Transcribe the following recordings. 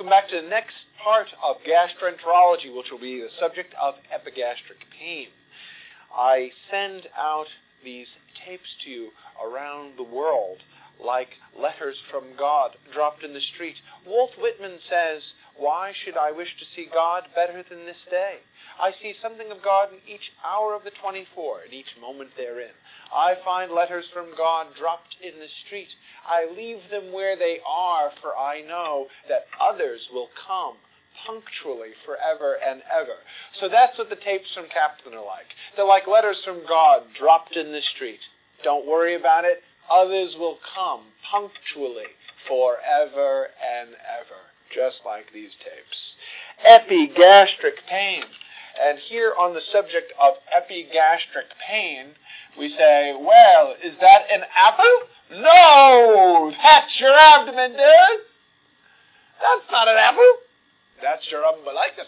Welcome back to the next part of gastroenterology, which will be the subject of epigastric pain. I send out these tapes to you around the world like letters from God dropped in the street. Walt Whitman says, "Why should I wish to see God better than this day? I see something of God in each hour of the 24, in each moment therein. I find letters from God dropped in the street. I leave them where they are, for I know that others will come punctually forever and ever." So that's what the tapes from Kaplan are like. They're like letters from God dropped in the street. Don't worry about it. Others will come punctually forever and ever, just like these tapes. Epigastric pain. And here on the subject of epigastric pain, we say, well, is that an apple? No! That's your abdomen, dude! That's not an apple. That's your umbilicus.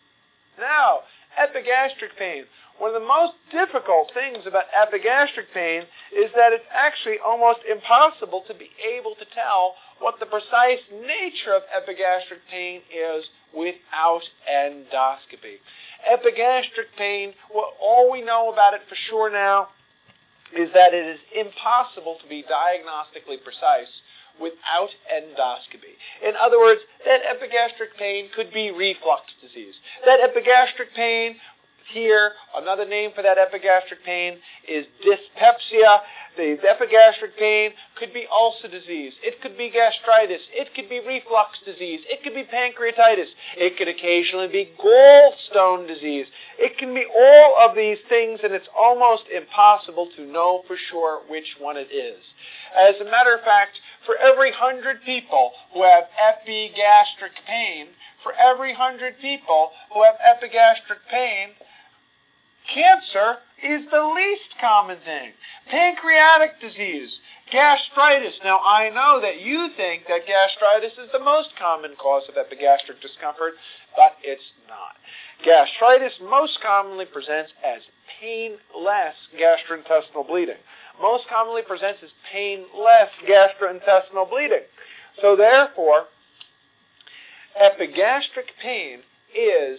Now, epigastric pain. One of the most difficult things about epigastric pain is that it's actually almost impossible to be able to tell what the precise nature of epigastric pain is without endoscopy. Epigastric pain, well, all we know about it for sure now is that it is impossible to be diagnostically precise without endoscopy. In other words, that epigastric pain could be reflux disease. That epigastric pain here, another name for that epigastric pain is dyspepsia. The epigastric pain could be ulcer disease. It could be gastritis. It could be reflux disease. It could be pancreatitis. It could occasionally be gallstone disease. It can be all of these things, and it's almost impossible to know for sure which one it is. As a matter of fact, for every 100 people who have epigastric pain, for every 100 people who have epigastric pain, cancer is the least common thing. Pancreatic disease, gastritis. Now, I know that you think that gastritis is the most common cause of epigastric discomfort, but it's not. Gastritis most commonly presents as painless gastrointestinal bleeding. Most commonly presents as painless gastrointestinal bleeding. So therefore, epigastric pain is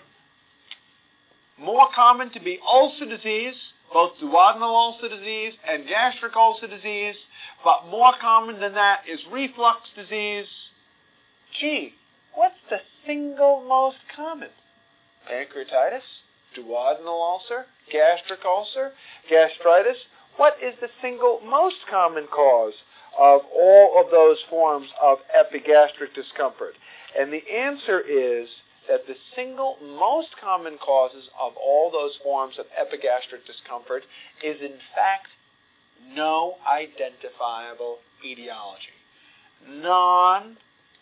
more common to be ulcer disease, both duodenal ulcer disease and gastric ulcer disease, but more common than that is reflux disease. Gee, what's the single most common? Pancreatitis, duodenal ulcer, gastric ulcer, gastritis. What is the single most common cause of all of those forms of epigastric discomfort? And the answer is that the single most common causes of all those forms of epigastric discomfort is in fact no identifiable etiology. Non-ulcer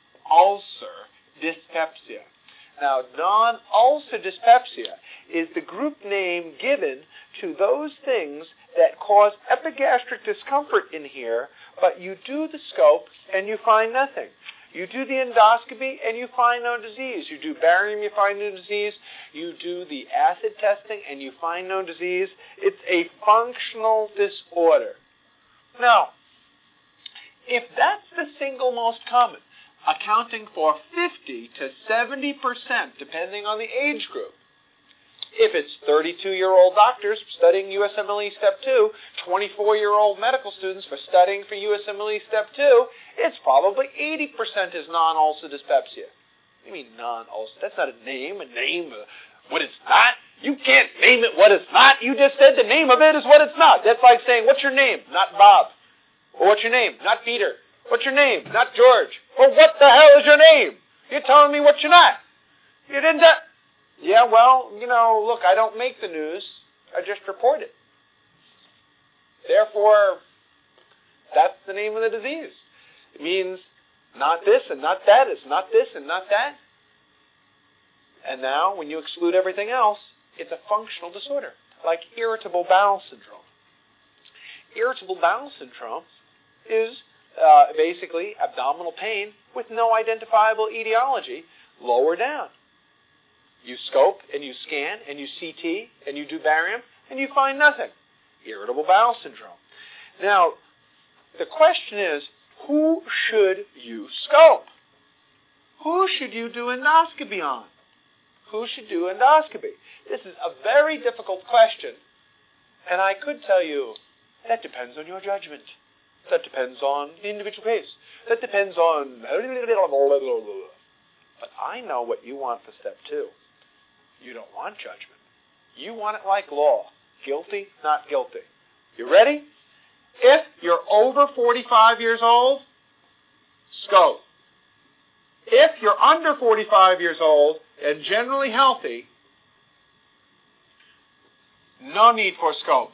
dyspepsia. Now, non-ulcer dyspepsia is the group name given to those things that cause epigastric discomfort in here, but you do the scope and you find nothing. You do the endoscopy and you find no disease. You do barium, you find no disease. You do the acid testing and you find no disease. It's a functional disorder. Now, if that's the single most common, accounting for 50 to 70%, depending on the age group, if it's 32-year-old doctors studying USMLE Step 2, 24-year-old medical students for studying for USMLE Step 2, it's probably 80% is non-ulcer dyspepsia. What do you mean non-ulcer? That's not a name what it's not. You can't name it what it's not. You just said the name of it is what it's not. That's like saying, what's your name? Not Bob. Or what's your name? Not Peter. What's your name? Not George. Well, what the hell is your name? You're telling me what you're not. You didn't... Yeah, well, look, I don't make the news. I just report it. Therefore, that's the name of the disease. It means not this and not that. It's not this and not that. And now, when you exclude everything else, it's a functional disorder, like irritable bowel syndrome. Irritable bowel syndrome is basically abdominal pain with no identifiable etiology lower down. You scope and you scan and you CT and you do barium and you find nothing. Irritable bowel syndrome. Now, the question is, who should you scope? Who should you do endoscopy on? Who should do endoscopy? This is a very difficult question, and I could tell you that depends on your judgment. That depends on the individual case. That depends on... But I know what you want for step 2. You don't want judgment. You want it like law. Guilty, not guilty. You ready? If you're over 45 years old, scope. If you're under 45 years old and generally healthy, no need for scope.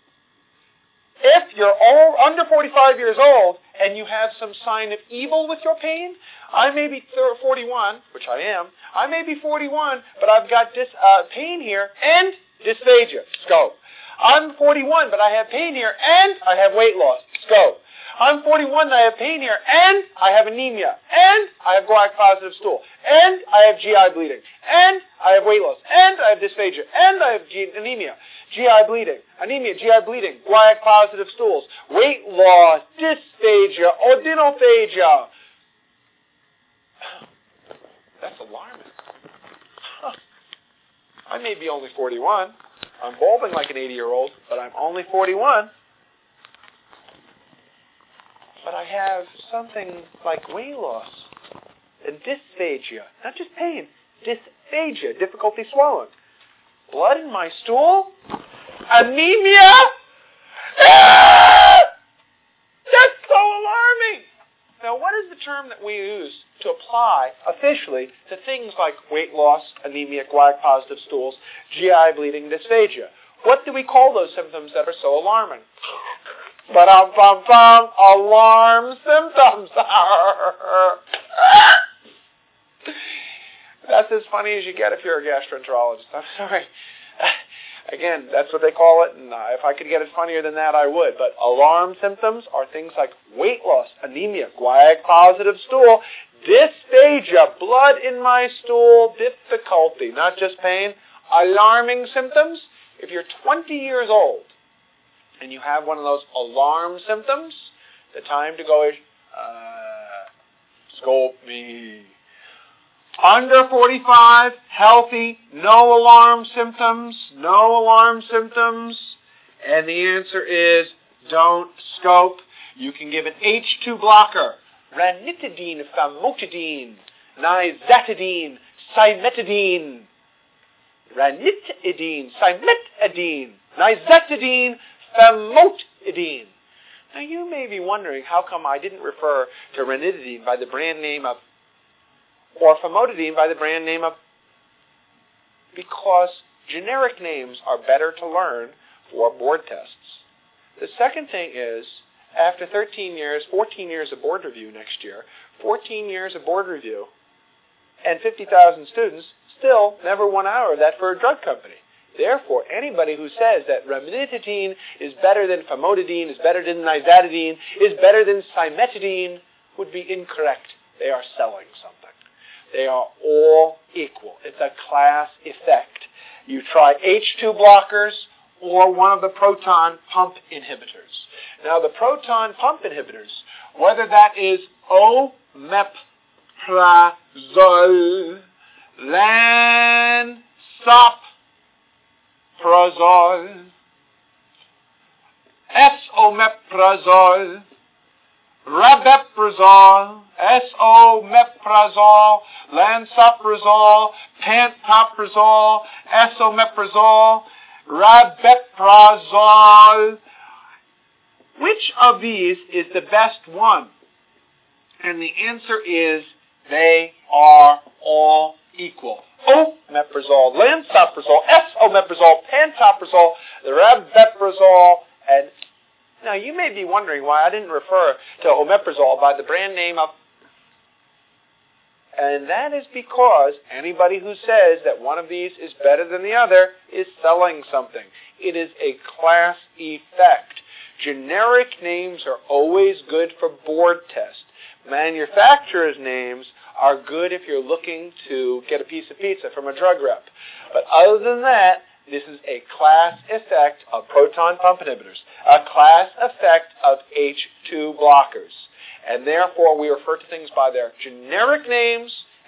If you're under 45 years old and you have some sign of evil with your pain, I may be 41, which I am. I may be 41, but I've got pain here and dysphagia. Scope. I'm 41, but I have pain here and I have weight loss. Scope. I'm 41 and I have pain here and I have anemia and I have guaiac-positive stool and I have GI bleeding and I have weight loss and I have dysphagia and I have anemia. GI bleeding, anemia, GI bleeding, guaiac-positive stools, weight loss, dysphagia, odinophagia. That's alarming. I may be only 41. I'm balding like an 80-year-old, but I'm only 41. But I have something like weight loss and dysphagia. Not just pain, dysphagia, difficulty swallowing. Blood in my stool? Anemia? That's so alarming! Now, what is the term that we use to apply officially to things like weight loss, anemia, guaiac-positive stools, GI bleeding, dysphagia? What do we call those symptoms that are so alarming? Alarm symptoms. That's as funny as you get if you're a gastroenterologist. I'm sorry. Again, that's what they call it, and if I could get it funnier than that, I would. But alarm symptoms are things like weight loss, anemia, guaiac-positive stool, dysphagia, blood in my stool, difficulty, not just pain. Alarming symptoms, if you're 20 years old and you have one of those alarm symptoms, the time to go is, scope me. Under 45, healthy, no alarm symptoms, and the answer is don't scope. You can give an H2 blocker, ranitidine, famotidine, nizatidine, cimetidine, ranitidine, cimetidine, nizatidine, famotidine. Now you may be wondering how come I didn't refer to ranitidine by the brand name of or famotidine by the brand name of, because generic names are better to learn for board tests. The second thing is, after 13 years, 14 years of board review next year, 14 years of board review, and 50,000 students, still never 1 hour of that for a drug company. Therefore, anybody who says that ranitidine is better than famotidine, is better than nizatidine, is better than cimetidine, would be incorrect. They are selling something. They are all equal. It's a class effect. You try H2 blockers or one of the proton pump inhibitors. Now, the proton pump inhibitors, whether that is omeprazole, lansoprazole, esomeprazole, rabeprazole, esomeprazole, lansoprazole, pantoprazole, esomeprazole, rabeprazole. Which of these is the best one? And the answer is they are all equal. Omeprazole, lansoprazole, esomeprazole, pantoprazole, rabeprazole, and now, you may be wondering why I didn't refer to omeprazole by the brand name of... And that is because anybody who says that one of these is better than the other is selling something. It is a class effect. Generic names are always good for board tests. Manufacturers' names are good if you're looking to get a piece of pizza from a drug rep. But other than that, this is a class effect of proton pump inhibitors, a class effect of H2 blockers. And therefore, we refer to things by their generic names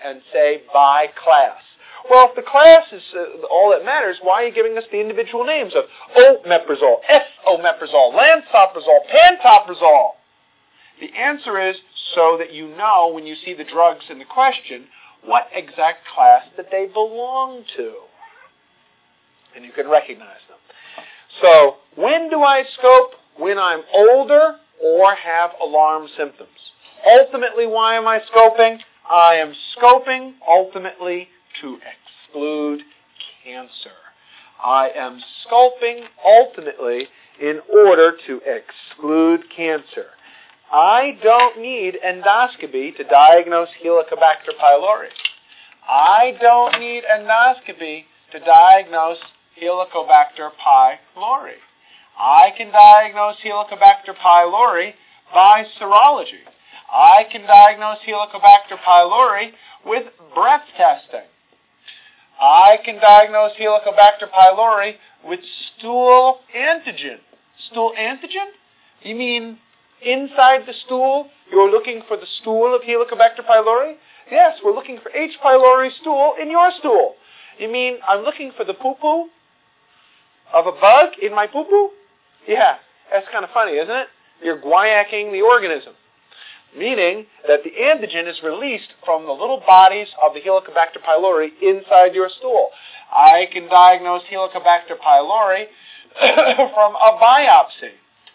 and say by class. Well, if the class is all that matters, why are you giving us the individual names of omeprazole, esomeprazole, lansoprazole, pantoprazole? The answer is so that you know when you see the drugs in the question what exact class that they belong to. And you can recognize them. So, when do I scope? When I'm older or have alarm symptoms. Ultimately, why am I scoping? I am scoping ultimately to exclude cancer. I am scoping ultimately in order to exclude cancer. I don't need endoscopy to diagnose Helicobacter pylori. I don't need endoscopy to diagnose Helicobacter pylori. I can diagnose Helicobacter pylori by serology. I can diagnose Helicobacter pylori with breath testing. I can diagnose Helicobacter pylori with stool antigen. Stool antigen? You mean inside the stool, you're looking for the stool of Helicobacter pylori? Yes, we're looking for H. pylori stool in your stool. You mean I'm looking for the poo-poo of a bug in my poo-poo? Yeah, that's kind of funny, isn't it? You're guaiacking the organism. Meaning that the antigen is released from the little bodies of the Helicobacter pylori inside your stool. I can diagnose Helicobacter pylori from a biopsy.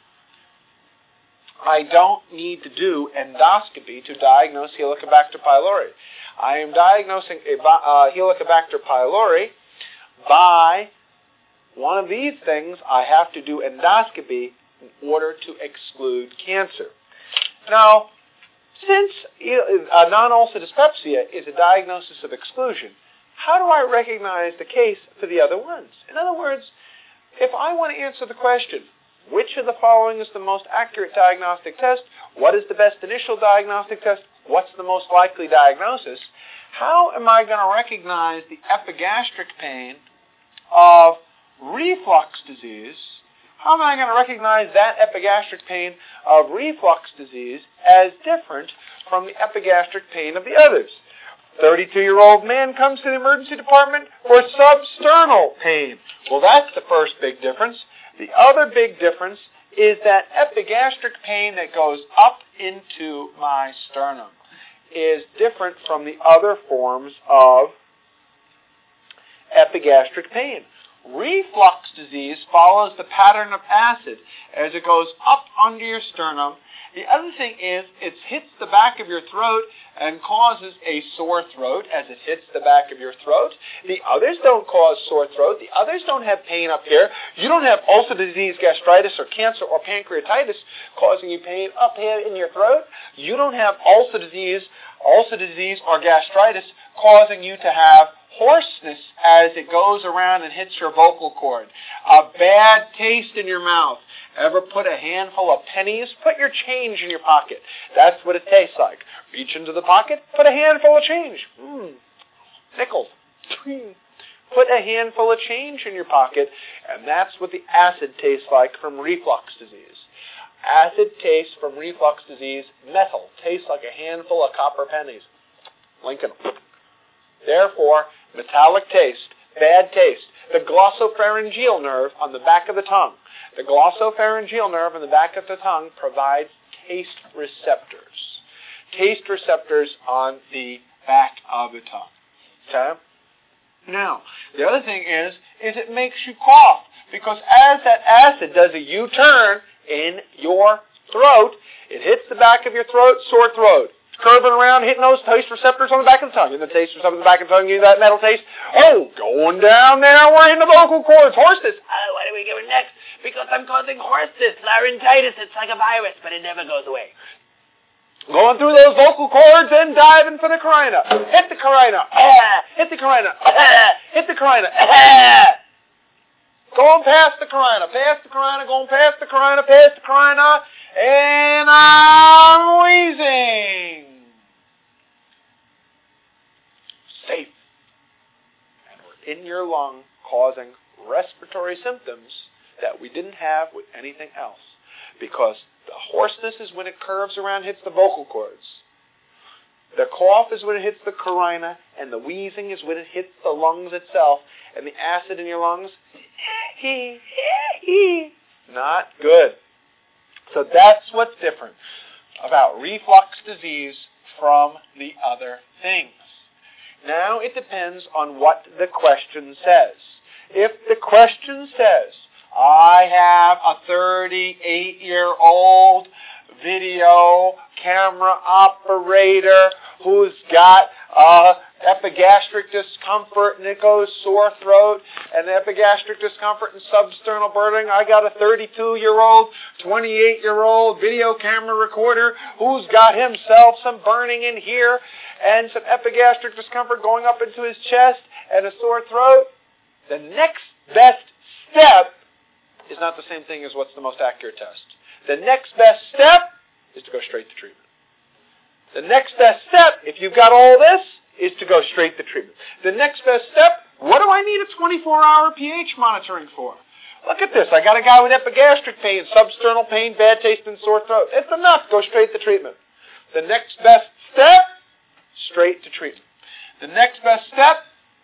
I don't need to do endoscopy to diagnose Helicobacter pylori. I am diagnosing Helicobacter pylori by one of these things. I have to do endoscopy in order to exclude cancer. Now, since non-ulcer dyspepsia is a diagnosis of exclusion, how do I recognize the case for the other ones? In other words, if I want to answer the question, which of the following is the most accurate diagnostic test? What is the best initial diagnostic test? What's the most likely diagnosis? How am I going to recognize the epigastric pain of reflux disease? How am I going to recognize that epigastric pain of reflux disease as different from the epigastric pain of the others? 32-year-old man comes to the emergency department for substernal pain. Well, that's the first big difference. The other big difference is that epigastric pain that goes up into my sternum is different from the other forms of epigastric pain. Reflux disease follows the pattern of acid as it goes up under your sternum. The other thing is it hits the back of your throat and causes a sore throat as it hits the back of your throat. The others don't cause sore throat. The others don't have pain up here. You don't have ulcerative disease, gastritis, or cancer, or pancreatitis causing you pain up here in your throat. You don't have ulcerative disease, or gastritis causing you to have hoarseness as it goes around and hits your vocal cord. A bad taste in your mouth. Ever put a handful of pennies? Put your change in your pocket. That's what it tastes like. Reach into the pocket, put a handful of change. Nickels. Put a handful of change in your pocket, and that's what the acid tastes like from reflux disease. Acid taste from reflux disease, metal, tastes like a handful of copper pennies. Lincoln. Therefore, metallic taste, bad taste. The glossopharyngeal nerve on the back of the tongue. The glossopharyngeal nerve on the back of the tongue provides taste receptors. Taste receptors on the back of the tongue. Okay? Now, the other thing is it makes you cough. Because as that acid does a U-turn in your throat, it hits the back of your throat, sore throat. Curving around, hitting those taste receptors on the back of the tongue. And the taste receptors on the back of the tongue, you that metal taste. Oh, going down there, we're in the vocal cords. Hoarseness. Oh, what are we doing next? Because I'm causing hoarseness, laryngitis. It's like a virus, but it never goes away. Going through those vocal cords and diving for the carina. Hit the carina. Hit the carina. Hit the carina. Going past the carina. Past the carina. Going past the carina. Past the carina. And I'm wheezing. Safe. And we're in your lung causing respiratory symptoms that we didn't have with anything else. Because the hoarseness is when it curves around, hits the vocal cords. The cough is when it hits the carina, and the wheezing is when it hits the lungs itself, and the acid in your lungs, not good. So that's what's different about reflux disease from the other things. Now it depends on what the question says. If the question says, I have a 38-year-old video camera operator who's got epigastric discomfort and it goes sore throat and epigastric discomfort and substernal burning. I got a 32-year-old, 28-year-old video camera recorder who's got himself some burning in here and some epigastric discomfort going up into his chest and a sore throat. The next best step is not the same thing as what's the most accurate test. The next best step is to go straight to treatment. The next best step, if you've got all this, is to go straight to treatment. The next best step, what do I need a 24-hour pH monitoring for? Look at this. I got a guy with epigastric pain, substernal pain, bad taste, and sore throat. It's enough. Go straight to treatment. The next best step, straight to treatment. The next best step,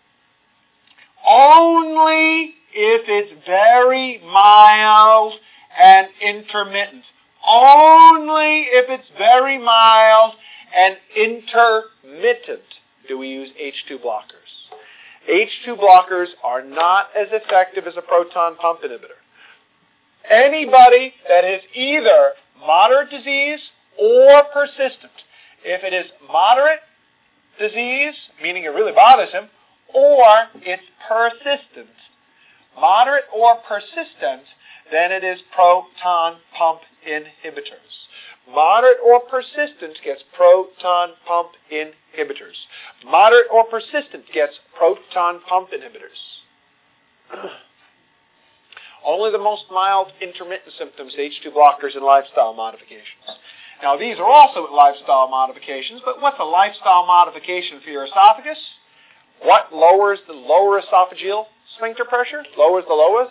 only if it's very mild and intermittent. Only if it's very mild and intermittent do we use H2 blockers. H2 blockers are not as effective as a proton pump inhibitor. Anybody that is either moderate disease or persistent, if it is moderate disease, meaning it really bothers him, or it's persistent, moderate or persistent, then it is proton pump inhibitors. Moderate or persistent gets proton pump inhibitors. Moderate or persistent gets proton pump inhibitors. Only the most mild intermittent symptoms, H2 blockers and lifestyle modifications. Now these are also lifestyle modifications, but what's a lifestyle modification for your esophagus? What lowers the lower esophageal sphincter pressure? Lowers the lowest?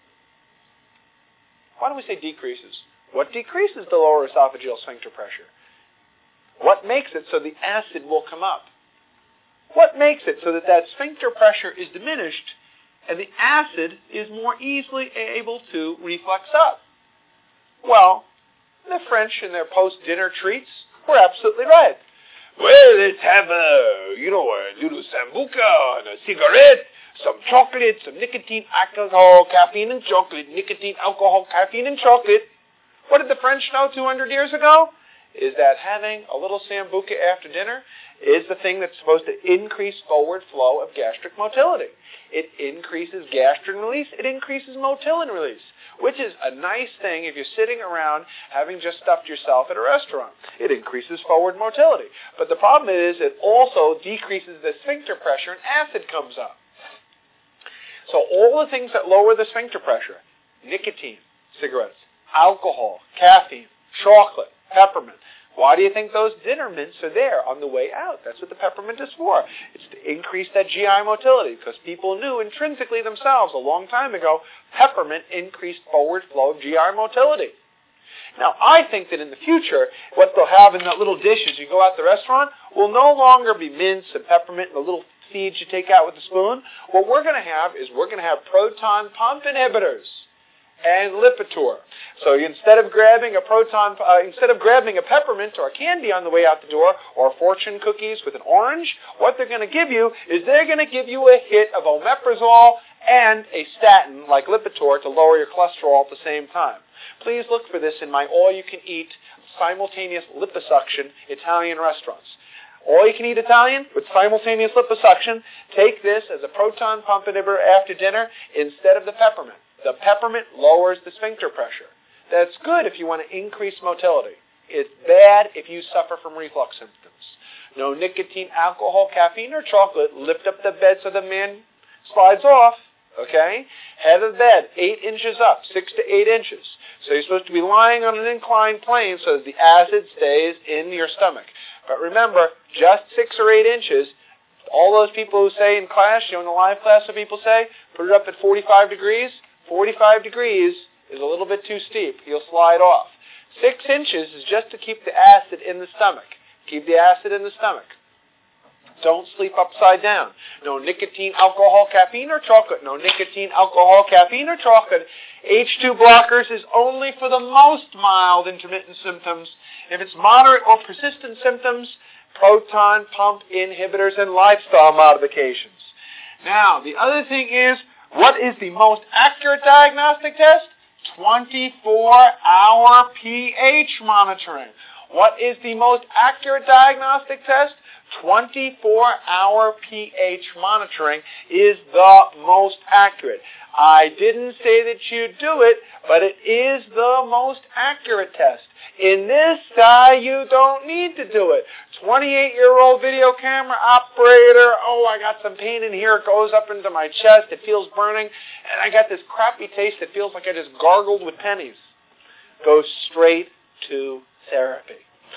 Why don't we say decreases? What decreases the lower esophageal sphincter pressure? What makes it so the acid will come up? What makes it so that that sphincter pressure is diminished and the acid is more easily able to reflux up? Well, the French in their post-dinner treats were absolutely right. Well, let's have a little sambuca and a cigarette, some chocolate, some nicotine, alcohol, caffeine, and chocolate. Nicotine, alcohol, caffeine, and chocolate. What did the French know 200 years ago? Is that having a little sambuca after dinner is the thing that's supposed to increase forward flow of gastric motility. It increases gastrin release. It increases motilin release, which is a nice thing if you're sitting around having just stuffed yourself at a restaurant. It increases forward motility. But the problem is it also decreases the sphincter pressure and acid comes up. So all the things that lower the sphincter pressure, nicotine, cigarettes, alcohol, caffeine, chocolate, peppermint. Why do you think those dinner mints are there on the way out? That's what the peppermint is for. It's to increase that GI motility because people knew intrinsically themselves a long time ago peppermint increased forward flow of GI motility. Now, I think that in the future, what they'll have in that little dish as you go out to the restaurant will no longer be mints and peppermint and the little seeds you take out with a spoon. What we're going to have is we're going to have proton pump inhibitors and Lipitor. So instead of grabbing a peppermint or a candy on the way out the door, or fortune cookies with an orange, what they're going to give you is they're going to give you a hit of omeprazole and a statin like Lipitor to lower your cholesterol at the same time. Please look for this in my all-you-can-eat simultaneous liposuction Italian restaurants. All-you-can-eat Italian with simultaneous liposuction. Take this as a proton pump inhibitor after dinner instead of the peppermint. The peppermint lowers the sphincter pressure. That's good if you want to increase motility. It's bad if you suffer from reflux symptoms. No nicotine, alcohol, caffeine, or chocolate. Lift up the bed so the man slides off. Okay? Head of the bed, 8 inches up, 6 to 8 inches. So you're supposed to be lying on an inclined plane so that the acid stays in your stomach. But remember, just 6 or 8 inches. All those people who say in class, in the live class, what people say, put it up at 45 degrees. 45 degrees is a little bit too steep. You'll slide off. 6 inches is just to keep the acid in the stomach. Keep the acid in the stomach. Don't sleep upside down. No nicotine, alcohol, caffeine, or chocolate. No nicotine, alcohol, caffeine, or chocolate. H2 blockers is only for the most mild intermittent symptoms. If it's moderate or persistent symptoms, proton pump inhibitors and lifestyle modifications. Now, the other thing is, what is the most accurate diagnostic test? 24-hour pH monitoring. What is the most accurate diagnostic test? 24-hour pH monitoring is the most accurate. I didn't say that you do it, but it is the most accurate test. In this guy, you don't need to do it. 28-year-old video camera operator, oh, I got some pain in here, it goes up into my chest, it feels burning, and I got this crappy taste that feels like I just gargled with pennies. Go straight to therapy.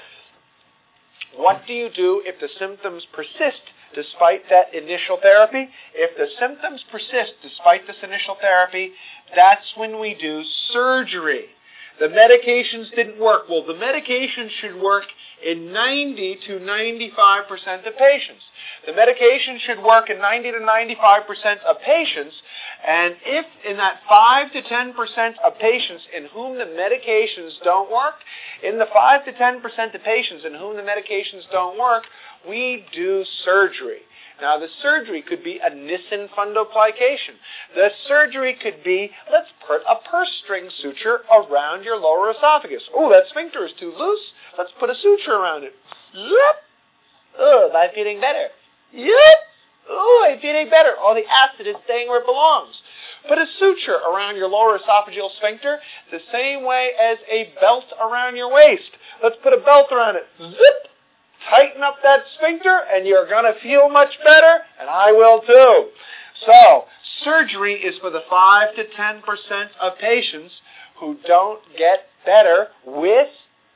What do you do if the symptoms persist despite that initial therapy? If the symptoms persist despite this initial therapy, that's when we do surgery. The medications didn't work. Well, the medication should work in 90 to 95% of patients. The medication should work in 90 to 95% of patients, and if in that 5 to 10% of patients in whom the medications don't work, in the 5 to 10% of patients in whom the medications don't work, we do surgery. Now, the surgery could be a Nissen fundoplication. The surgery could be, let's put a purse string suture around your lower esophagus. Oh, that sphincter is too loose. Let's put a suture around it. Yep. Oh, am I feeling better? Yep. Oh, I'm feeling better. All the acid is staying where it belongs. Put a suture around your lower esophageal sphincter the same way as a belt around your waist. Let's put a belt around it. Zip. Tighten up that sphincter, and you're going to feel much better, and I will too. So, surgery is for the 5 to 10% of patients who don't get better with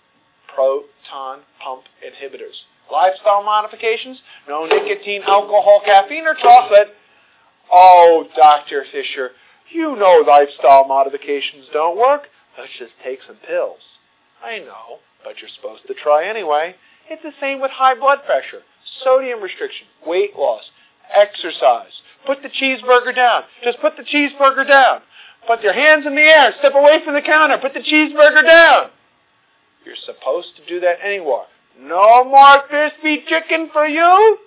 proton pump inhibitors. Lifestyle modifications, no nicotine, alcohol, caffeine, or chocolate. Oh, Dr. Fisher, you know lifestyle modifications don't work. Let's just take some pills. I know, but you're supposed to try anyway. It's the same with high blood pressure, sodium restriction, weight loss, exercise. Put the cheeseburger down. Just put the cheeseburger down. Put your hands in the air. Step away from the counter. Put the cheeseburger down. You're supposed to do that anywhere. No more crispy chicken for you.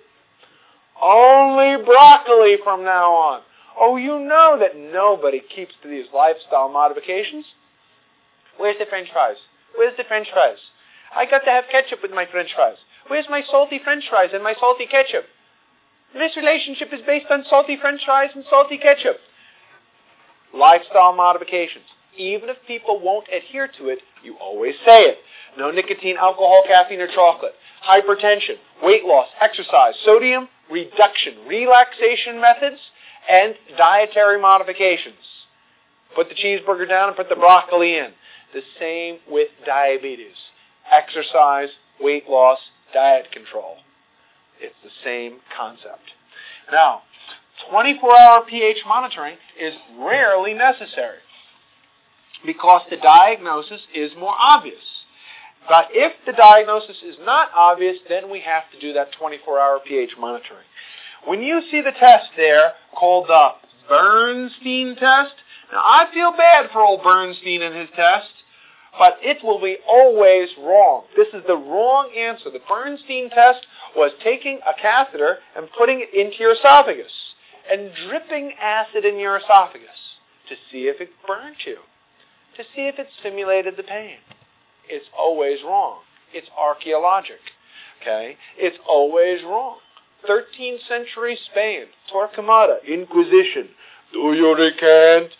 Only broccoli from now on. Oh, you know that nobody keeps to these lifestyle modifications. Where's the French fries? Where's the French fries? I got to have ketchup with my French fries. Where's my salty French fries and my salty ketchup? This relationship is based on salty French fries and salty ketchup. Lifestyle modifications. Even if people won't adhere to it, you always say it. No nicotine, alcohol, caffeine, or chocolate. Hypertension, weight loss, exercise, sodium reduction, relaxation methods, and dietary modifications. Put the cheeseburger down and put the broccoli in. The same with diabetes. Exercise, weight loss, diet control. It's the same concept. Now, 24-hour pH monitoring is rarely necessary because the diagnosis is more obvious. But if the diagnosis is not obvious, then we have to do that 24-hour pH monitoring. When you see the test there called the Bernstein test, now I feel bad for old Bernstein and his test, but it will be always wrong. This is the wrong answer. The Bernstein test was taking a catheter and putting it into your esophagus and dripping acid in your esophagus to see if it burnt you, to see if it simulated the pain. It's always wrong. It's archaeologic. Okay? It's always wrong. 13th century Spain, Torquemada, Inquisition. Do you recant?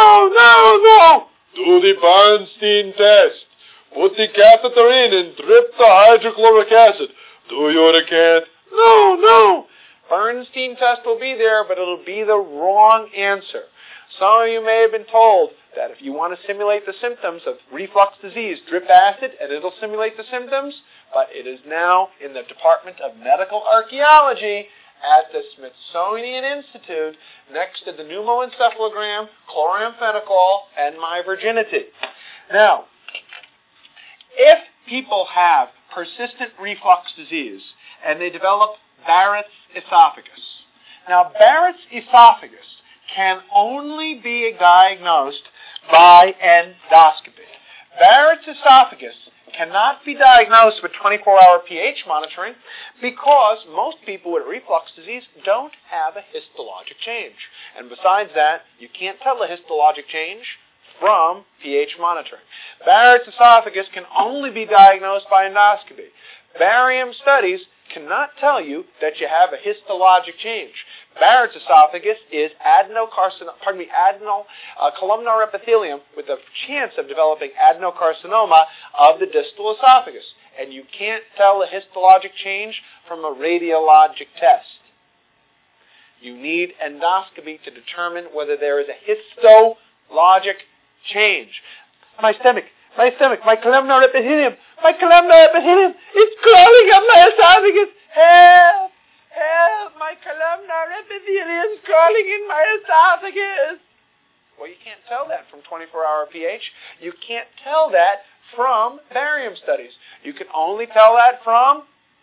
No. Do the Bernstein test. Put the catheter in and drip the hydrochloric acid. Do you recant? No. Bernstein test will be there, but it'll be the wrong answer. Some of you may have been told that if you want to simulate the symptoms of reflux disease, drip acid, and it'll simulate the symptoms, but it is now in the Department of Medical Archaeology at the Smithsonian Institute next to the pneumoencephalogram, chloramphenicol, and my virginity. Now, if people have persistent reflux disease and they develop Barrett's esophagus. Now, Barrett's esophagus can only be diagnosed by endoscopy. Barrett's esophagus cannot be diagnosed with 24-hour pH monitoring because most people with reflux disease don't have a histologic change. And besides that, you can't tell a histologic change from pH monitoring. Barrett's esophagus can only be diagnosed by endoscopy. Barium studies cannot tell you that you have a histologic change. Barrett's esophagus is adenal columnar epithelium with a chance of developing adenocarcinoma of the distal esophagus. And you can't tell a histologic change from a radiologic test. You need endoscopy to determine whether there is a histologic change. My stomach, my columnar epithelium is crawling up my esophagus. Help! Help! My columnar epithelium is crawling in my esophagus. Well, you can't tell that from 24-hour pH. You can't tell that from barium studies. You can only tell that from...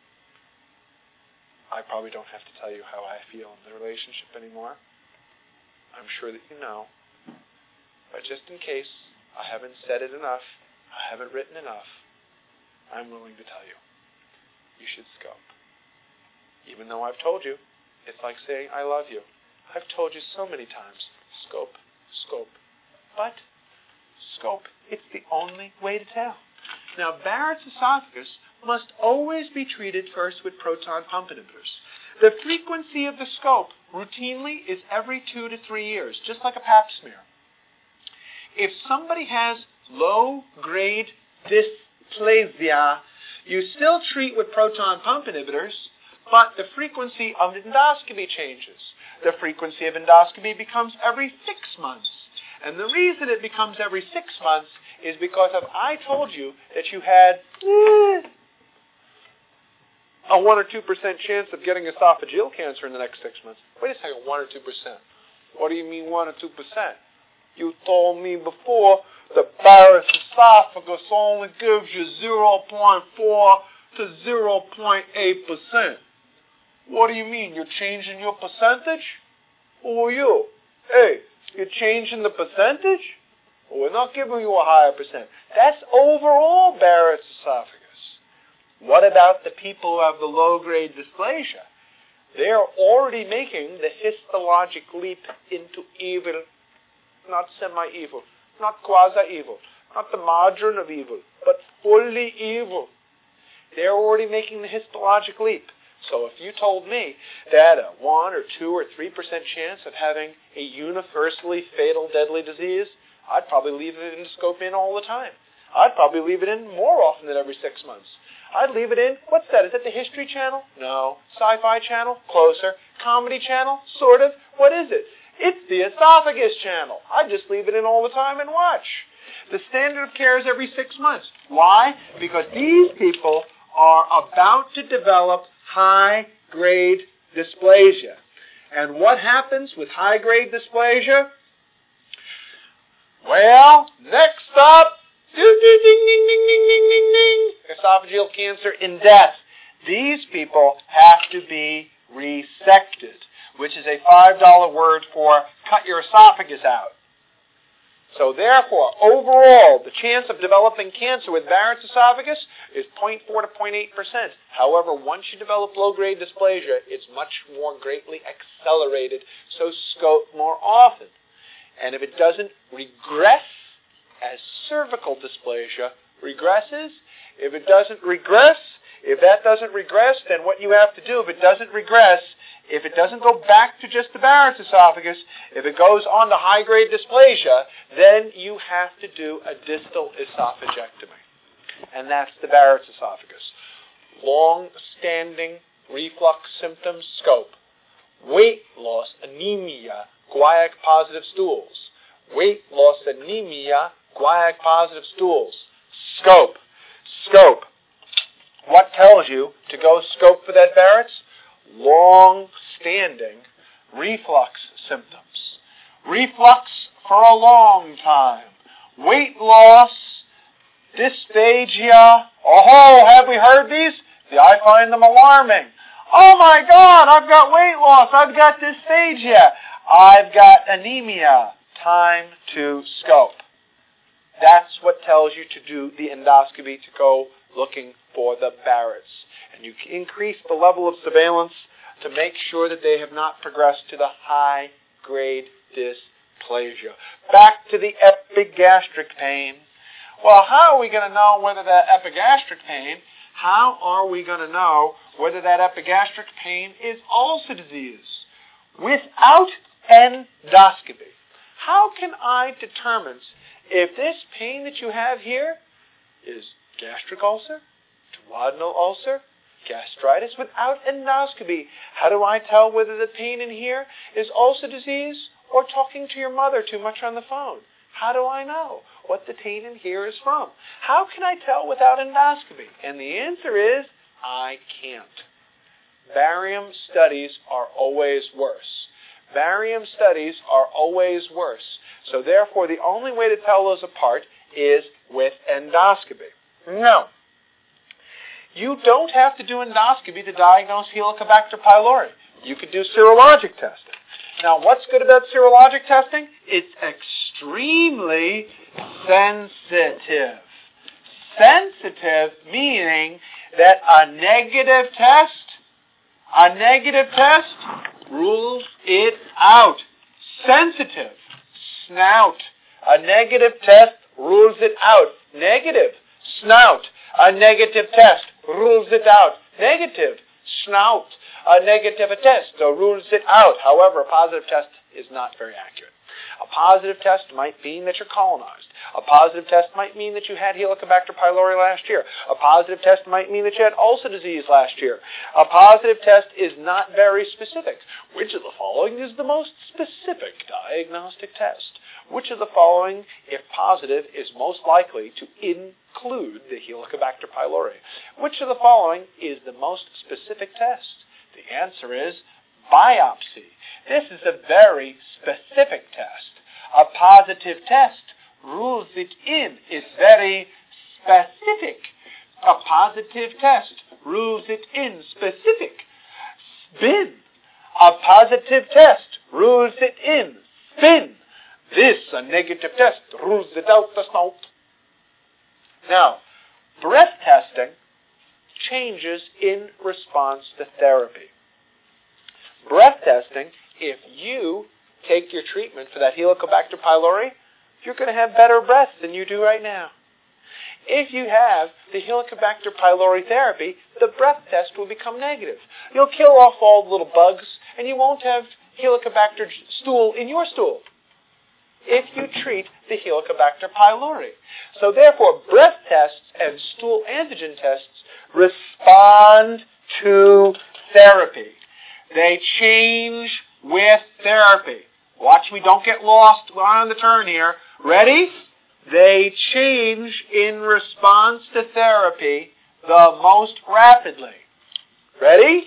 I probably don't have to tell you how I feel in the relationship anymore. I'm sure that you know. But just in case I haven't said it enough, I haven't written enough, I'm willing to tell you. You should scope. Even though I've told you, it's like saying I love you. I've told you so many times, scope, scope. But scope, it's the only way to tell. Now, Barrett's esophagus must always be treated first with proton pump inhibitors. The frequency of the scope routinely is every 2 to 3 years, just like a pap smear. If somebody has low-grade dysplasia, you still treat with proton pump inhibitors, but the frequency of endoscopy changes. The frequency of endoscopy becomes every 6 months. And the reason it becomes every 6 months is because if I told you that you had a 1 or 2% chance of getting esophageal cancer in the next 6 months. Wait a second, 1 or 2%. What do you mean 1 or 2%? You told me before the Barrett's esophagus only gives you 0.4 to 0.8%. What do you mean? You're changing your percentage? Who are you? Hey, you're changing the percentage? Well, we're not giving you a higher percent. That's overall Barrett's esophagus. What about the people who have the low-grade dysplasia? They're already making the histologic leap into evil. Not semi-evil, not quasi-evil, not the margin of evil, but fully evil. They're already making the histologic leap. So if you told me that a 1 or 2 or 3% chance of having a universally fatal deadly disease, I'd probably leave it in scope in all the time. I'd probably leave it in more often than every 6 months. I'd leave it in, what's that? Is that the History Channel? No. Sci-Fi Channel? Closer. Comedy Channel? Sort of. What is it? It's the Esophagus Channel. I just leave it in all the time and watch. The standard of care is every 6 months. Why? Because these people are about to develop high-grade dysplasia. And what happens with high-grade dysplasia? Well, next up, ding, ding, ding, ding, ding, ding, ding, ding, ding, esophageal cancer in death. These people have to be resected, which is a $5 word for cut your esophagus out. So therefore, overall, the chance of developing cancer with Barrett's esophagus is 0.4 to 0.8%. However, once you develop low-grade dysplasia, it's much more greatly accelerated, so scope more often. And if it doesn't regress as cervical dysplasia regresses, if that doesn't regress, then what you have to do, if it doesn't regress, if it doesn't go back to just the Barrett's esophagus, if it goes on to high-grade dysplasia, then you have to do a distal esophagectomy. And that's the Barrett's esophagus. Long-standing reflux symptoms, scope. Weight loss, anemia, guaiac-positive stools. Weight loss, anemia, guaiac-positive stools. Scope. Scope. What tells you to go scope for that Barrett's? Long-standing reflux symptoms. Reflux for a long time. Weight loss, dysphagia. Oh, have we heard these? I find them alarming. Oh my God, I've got weight loss. I've got dysphagia. I've got anemia. Time to scope. That's what tells you to do the endoscopy, to go looking for the Barrett's. And you increase the level of surveillance to make sure that they have not progressed to the high-grade dysplasia. Back to the epigastric pain. Well, how are we going to know whether that epigastric pain, how are we going to know whether that epigastric pain is ulcer disease? Without endoscopy, how can I determine if this pain that you have here is gastric ulcer, duodenal ulcer, gastritis? Without endoscopy, how do I tell whether the pain in here is ulcer disease or talking to your mother too much on the phone? How do I know what the pain in here is from? How can I tell without endoscopy? And the answer is, I can't. Barium studies are always worse. Barium studies are always worse. So therefore, the only way to tell those apart is with endoscopy. No. You don't have to do endoscopy to diagnose Helicobacter pylori. You could do serologic testing. Now, what's good about serologic testing? It's extremely sensitive. Sensitive meaning that a negative test rules it out. Sensitive, snout. A negative test rules it out. Negative, snout. A negative test rules it out. Negative, snout. A negative test rules it out. However, a positive test is not very accurate. A positive test might mean that you're colonized. A positive test might mean that you had Helicobacter pylori last year. A positive test might mean that you had ulcer disease last year. A positive test is not very specific. Which of the following is the most specific diagnostic test? Which of the following, if positive, is most likely to include the Helicobacter pylori? Which of the following is the most specific test? The answer is biopsy. This is a very specific test. A positive test rules it in. It's very specific. A positive test rules it in. Specific. Spin. A positive test rules it in. Spin. This, a negative test, rules it out the snout. Now, breath testing changes in response to therapy. Breath testing, if you take your treatment for that Helicobacter pylori, you're going to have better breath than you do right now. If you have the Helicobacter pylori therapy, the breath test will become negative. You'll kill off all the little bugs, and you won't have Helicobacter stool in your stool if you treat the Helicobacter pylori. So therefore, breath tests and stool antigen tests respond to therapy. They change with therapy. Watch me, don't get lost on the turn here. Ready? They change in response to therapy the most rapidly. Ready?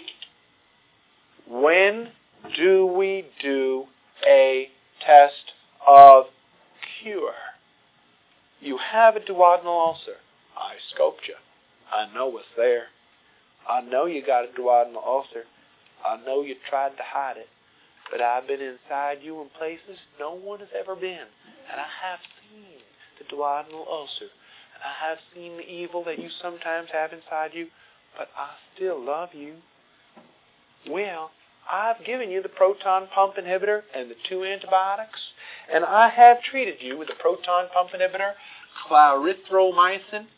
When do we do a test of cure? You have a duodenal ulcer. I scoped you. I know what's there. I know you got a duodenal ulcer. I know you tried to hide it. But I've been inside you in places no one has ever been. And I have seen the duodenal ulcer. And I have seen the evil that you sometimes have inside you. But I still love you. Well, I've given you the proton pump inhibitor and the 2 antibiotics. And I have treated you with the proton pump inhibitor, clarithromycin,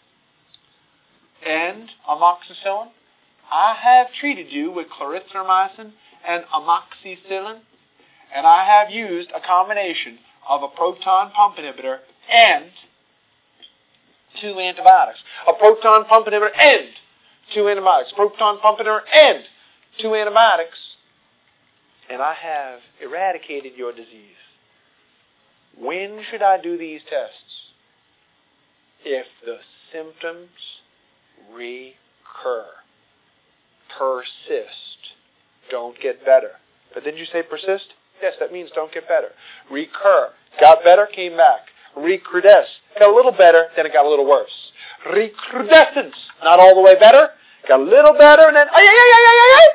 and amoxicillin. I have treated you with clarithromycin and amoxicillin, and I have used a combination of a proton pump inhibitor and 2 antibiotics. A proton pump inhibitor and 2 antibiotics. Proton pump inhibitor and 2 antibiotics. And I have eradicated your disease. When should I do these tests? If the symptoms recur. Persist. Don't get better. But didn't you say persist? Yes, that means don't get better. Recur. Got better, came back. Recrudesce. Got a little better, then it got a little worse. Recrudescence. Not all the way better. Got a little better, and then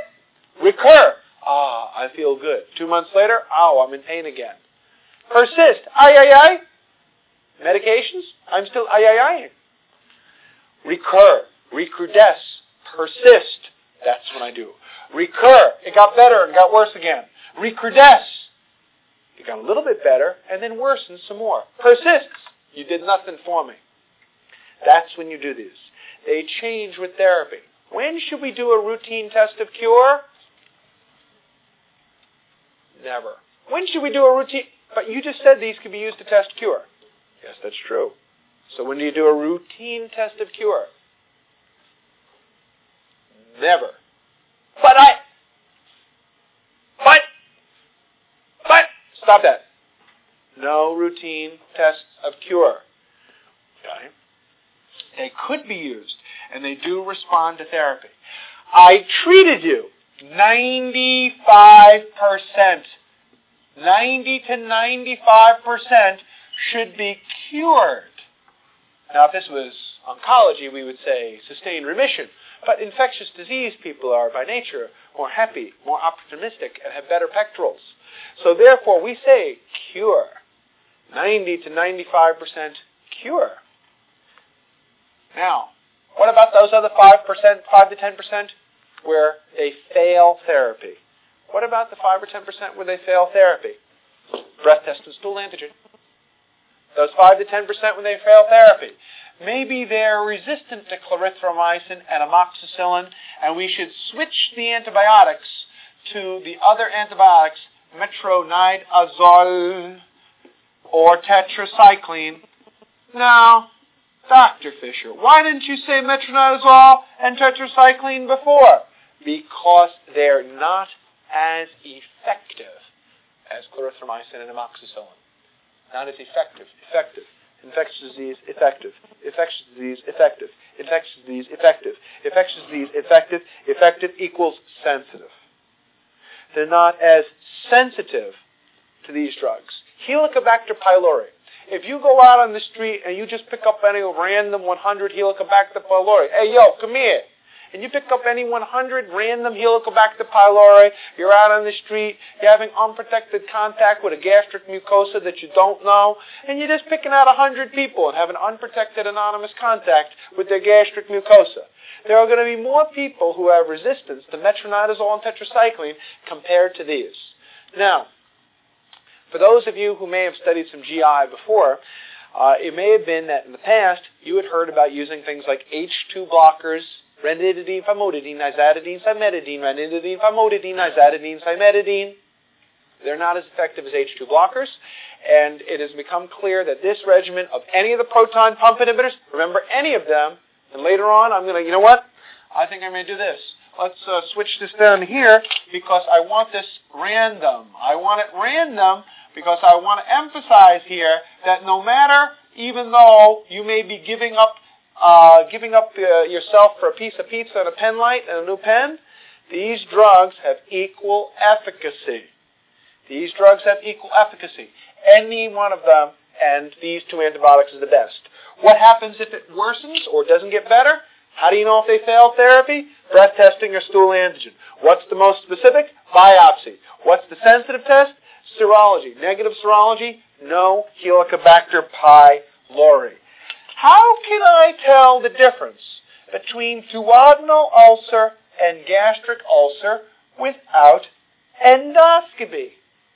Recur. I feel good. 2 months later, I'm in pain again. Persist. Ay. Medications, I'm still ay. Recur. Recrudesce. Persist. That's what I do. Recur. It got better and got worse again. Recrudesce. It got a little bit better and then worsened some more. Persists. You did nothing for me. That's when you do this. They change with therapy. When should we do a routine test of cure? Never. When should we do a routine? But you just said these could be used to test cure. Yes, that's true. So when do you do a routine test of cure? Never. But stop that. No routine tests of cure. Okay? They could be used, and they do respond to therapy. I treated you. 95%. 90 to 95% should be cured. Now, if this was oncology, we would say sustained remission. But infectious disease people are, by nature, more happy, more optimistic, and have better pectorals. So therefore, we say cure. 90 to 95% cure. Now, what about those other 5%, 5 to 10% where they fail therapy? What about the 5 or 10% where they fail therapy? Breath test and stool antigen. Those 5 to 10% when they fail therapy. Maybe they're resistant to clarithromycin and amoxicillin, and we should switch the antibiotics to the other antibiotics, metronidazole or tetracycline. Now, Dr. Fisher, why didn't you say metronidazole and tetracycline before? Because they're not as effective as clarithromycin and amoxicillin. Not as effective. Infectious disease, effective. Infectious disease, effective. Infectious disease, effective. Infectious disease, effective. Effective equals sensitive. They're not as sensitive to these drugs. Helicobacter pylori. If you go out on the street and you just pick up any random 100 Helicobacter pylori, hey, yo, come here. And you pick up any 100 random Helicobacter pylori, you're out on the street, you're having unprotected contact with a gastric mucosa that you don't know, and you're just picking out 100 people and having unprotected anonymous contact with their gastric mucosa. There are going to be more people who have resistance to metronidazole and tetracycline compared to these. Now, for those of you who may have studied some GI before, it may have been that in the past you had heard about using things like H2 blockers, ranitidine, famotidine, nizatidine, cimetidine, ranitidine, famotidine, nizatidine, cimetidine. They're not as effective as H2 blockers, and it has become clear that this regimen of any of the proton pump inhibitors, remember any of them, and later on I'm going to, you know what? I think I'm going to do this. Let's switch this down here because I want this random. I want it random because I want to emphasize here that no matter, even though you may be giving up yourself for a piece of pizza and a pen light and a new pen, these drugs have equal efficacy. These drugs have equal efficacy. Any one of them, and these two antibiotics is the best. What happens if it worsens or doesn't get better? How do you know if they failed therapy? Breath testing or stool antigen. What's the most specific? Biopsy. What's the sensitive test? Serology. Negative serology? No Helicobacter pylori. How can I tell the difference between duodenal ulcer and gastric ulcer without endoscopy?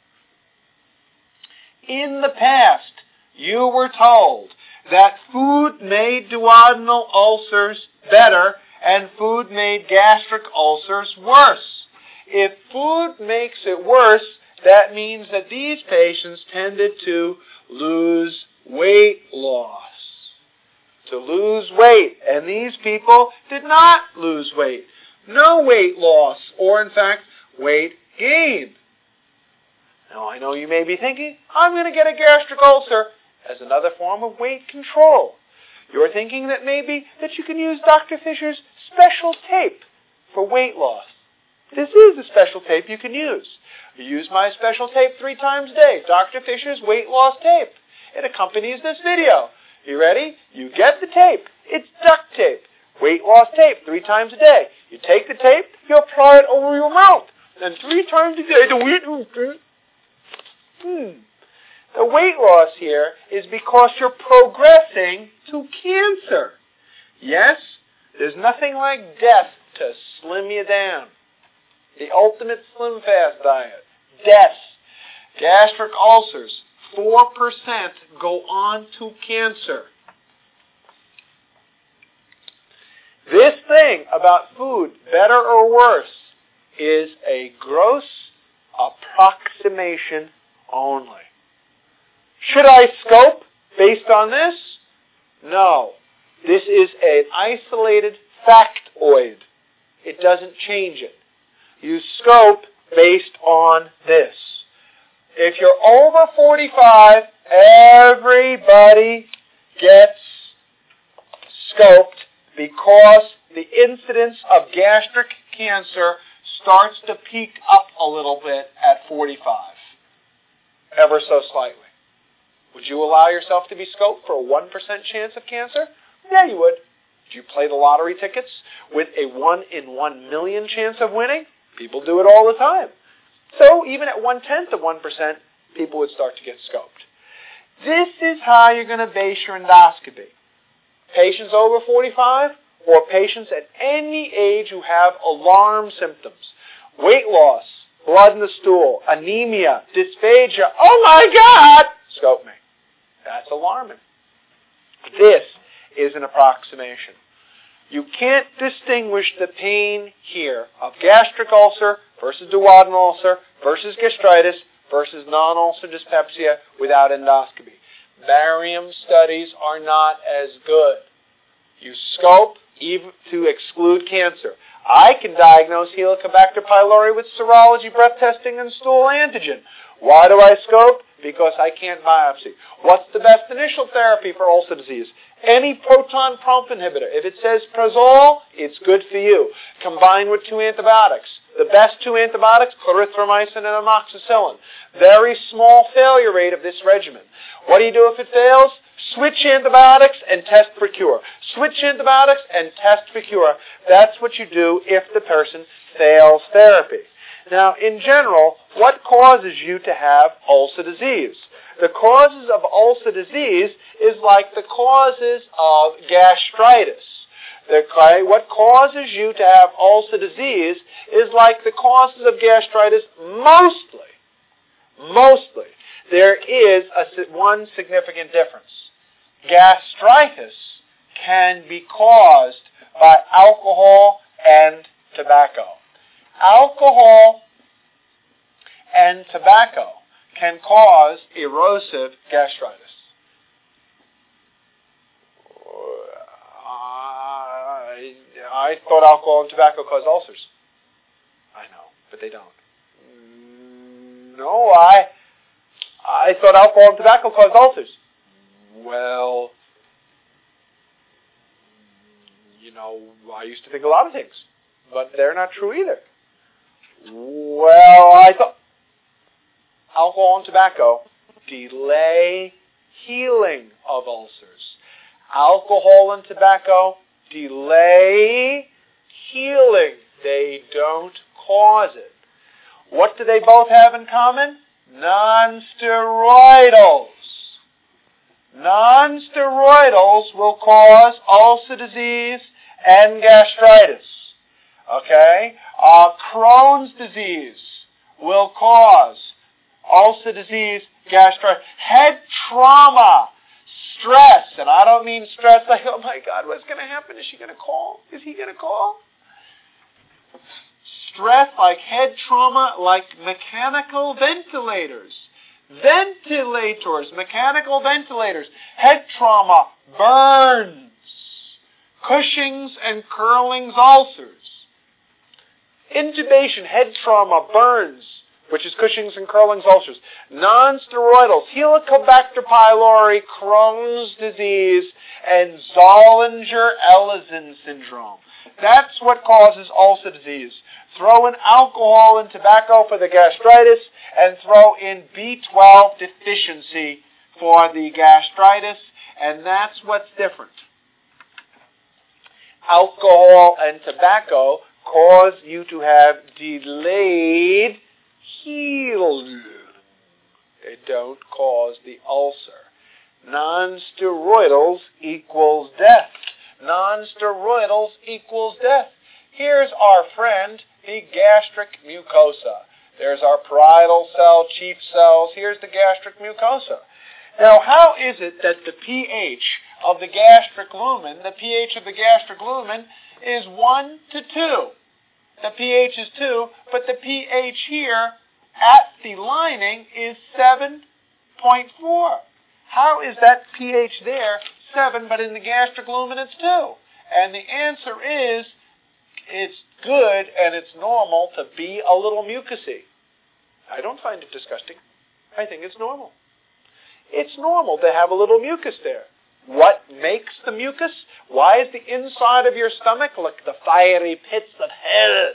In the past, you were told that food made duodenal ulcers better and food made gastric ulcers worse. If food makes it worse, that means that these patients tended to lose weight loss. To lose weight. And these people did not lose weight. No weight loss, or in fact, weight gain. Now, I know you may be thinking, I'm going to get a gastric ulcer as another form of weight control. You're thinking that maybe that you can use Dr. Fisher's special tape for weight loss. This is a special tape you can use. You use my special tape 3 times a day, Dr. Fisher's weight loss tape. It accompanies this video. You ready? You get the tape. It's duct tape. Weight loss tape 3 times a day. You take the tape, you apply it over your mouth. and 3 times a day, the weight The weight loss here is because you're progressing to cancer. Yes, there's nothing like death to slim you down. The ultimate slim fast diet. Death. Gastric ulcers. 4% go on to cancer. This thing about food, better or worse, is a gross approximation only. Should I scope based on this? No. This is an isolated factoid. It doesn't change it. You scope based on this. If you're over 45, everybody gets scoped because the incidence of gastric cancer starts to peak up a little bit at 45. Ever so slightly. Would you allow yourself to be scoped for a 1% chance of cancer? Yeah, you would. Do you play the lottery tickets with a 1 in 1 million chance of winning? People do it all the time. So even at 1/10 of 1%, people would start to get scoped. This is how you're going to base your endoscopy. Patients over 45 or patients at any age who have alarm symptoms. Weight loss, blood in the stool, anemia, dysphagia. Oh my God! Scope me. That's alarming. This is an approximation. You can't distinguish the pain here of gastric ulcer versus duodenal ulcer versus gastritis versus non-ulcer dyspepsia without endoscopy. Barium studies are not as good. You scope even to exclude cancer. I can diagnose Helicobacter pylori with serology, breath testing, and stool antigen. Why do I scope? Because I can't biopsy. What's the best initial therapy for ulcer disease? Any proton pump inhibitor. If it says Prazole, it's good for you. Combined with 2 antibiotics. The best 2 antibiotics, clarithromycin and amoxicillin. Very small failure rate of this regimen. What do you do if it fails? Switch antibiotics and test for cure. Switch antibiotics and test for cure. That's what you do if the person fails therapy. Now, in general, what causes you to have ulcer disease? The causes of ulcer disease is like the causes of gastritis. What causes you to have ulcer disease is like the causes of gastritis mostly. Mostly. There is one significant difference. Gastritis can be caused by alcohol and tobacco. Alcohol and tobacco can cause erosive gastritis. I thought alcohol and tobacco cause ulcers. I know, but they don't. No, I thought alcohol and tobacco caused ulcers. Well, I used to think a lot of things, but they're not true either. Well, I thought alcohol and tobacco delay healing of ulcers. Alcohol and tobacco delay healing. They don't cause it. What do they both have in common? Non-steroidals. Non-steroidals will cause ulcer disease and gastritis. Okay? Crohn's disease will cause ulcer disease, gastritis, head trauma, stress, and I don't mean stress like, oh my God, what's going to happen? Is she going to call? Is he going to call? Stress like head trauma, like mechanical ventilators. Mechanical ventilators. Head trauma, burns. Cushing's and Curling's ulcers. Intubation, head trauma, burns, which is Cushing's and Curling's ulcers. Non-steroidals, Helicobacter pylori, Crohn's disease, and Zollinger-Ellison syndrome. That's what causes ulcer disease. Throw in alcohol and tobacco for the gastritis, and throw in B12 deficiency for the gastritis, and that's what's different. Alcohol and tobacco cause you to have delayed healing. They don't cause the ulcer. Non-steroidals equals death. Non-steroidals equals death. Here's our friend, the gastric mucosa. There's our parietal cell, chief cells. Here's the gastric mucosa. Now, how is it that the pH of the gastric lumen, is 1 to 2? The pH is 2, but the pH here at the lining is 7.4. How is that pH there 7, but in the gastric lumen it's 2? And the answer is, it's good and it's normal to be a little mucousy. I don't find it disgusting. I think it's normal. It's normal to have a little mucus there. What makes the mucus? Why is the inside of your stomach like the fiery pits of hell?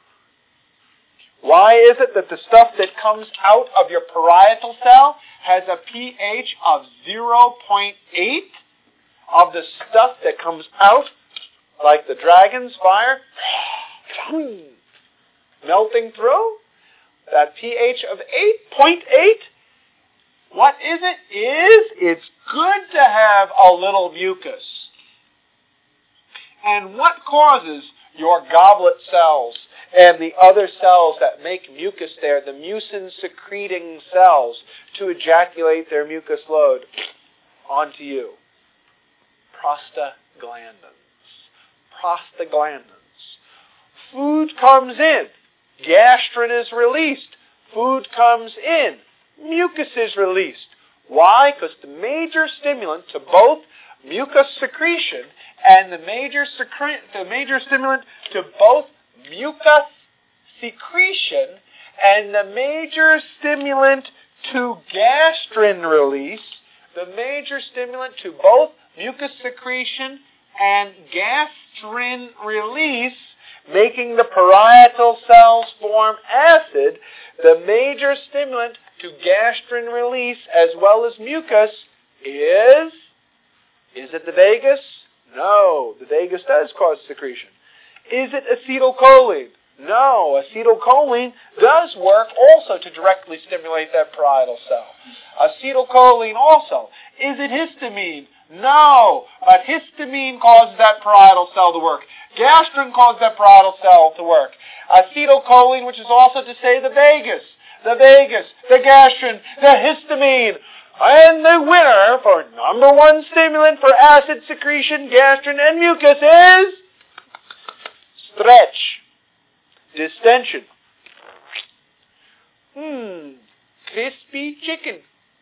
Why is it that the stuff that comes out of your parietal cell has a pH of 0.8? Of the stuff that comes out, like the dragon's fire, melting through, that pH of 8.8? What is it? It's good to have a little mucus. And what causes your goblet cells and the other cells that make mucus there, the mucin-secreting cells, to ejaculate their mucus load onto you? Prostaglandins. Food comes in. Gastrin is released. Food comes in. Mucus is released. Why? Because the major stimulant to both mucus secretion and the major stimulant to both mucus secretion and the major stimulant to gastrin release, the major stimulant to both mucus secretion and gastrin release, making the parietal cells form acid, the major stimulant to gastrin release as well as mucus is it the vagus? No, the vagus does cause secretion. Is it acetylcholine? No, acetylcholine does work also to directly stimulate that parietal cell. Acetylcholine also. Is it histamine? No, but histamine causes that parietal cell to work. Gastrin causes that parietal cell to work. Acetylcholine, which is also to say the vagus, the gastrin, the histamine. And the winner for number one stimulant for acid secretion, gastrin, and mucus is stretch. Distension. Crispy chicken.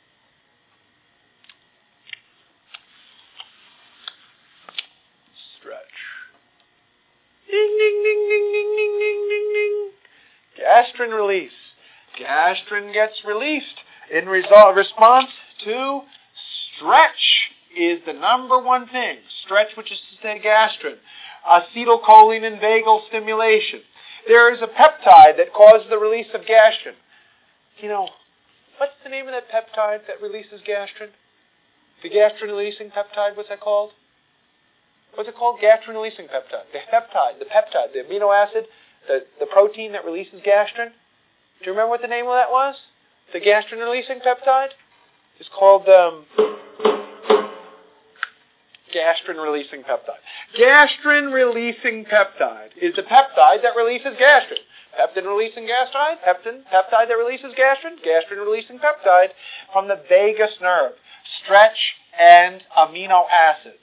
Stretch. Ding, ding, ding, ding, ding, ding, ding, ding, ding. Gastrin release. Gastrin gets released in response to stretch is the number one thing. Stretch, which is to say gastrin. Acetylcholine and vagal stimulation. There is a peptide that causes the release of gastrin. You know, what's the name of that peptide that releases gastrin? The gastrin-releasing peptide, what's that called? What's it called? Gastrin-releasing peptide. The peptide, the amino acid, the protein that releases gastrin. Do you remember what the name of that was? The gastrin-releasing peptide? It's called gastrin-releasing peptide. Gastrin-releasing peptide is the peptide that releases gastrin. Peptin-releasing gastrin, peptide that releases gastrin, gastrin-releasing peptide from the vagus nerve. Stretch and amino acids.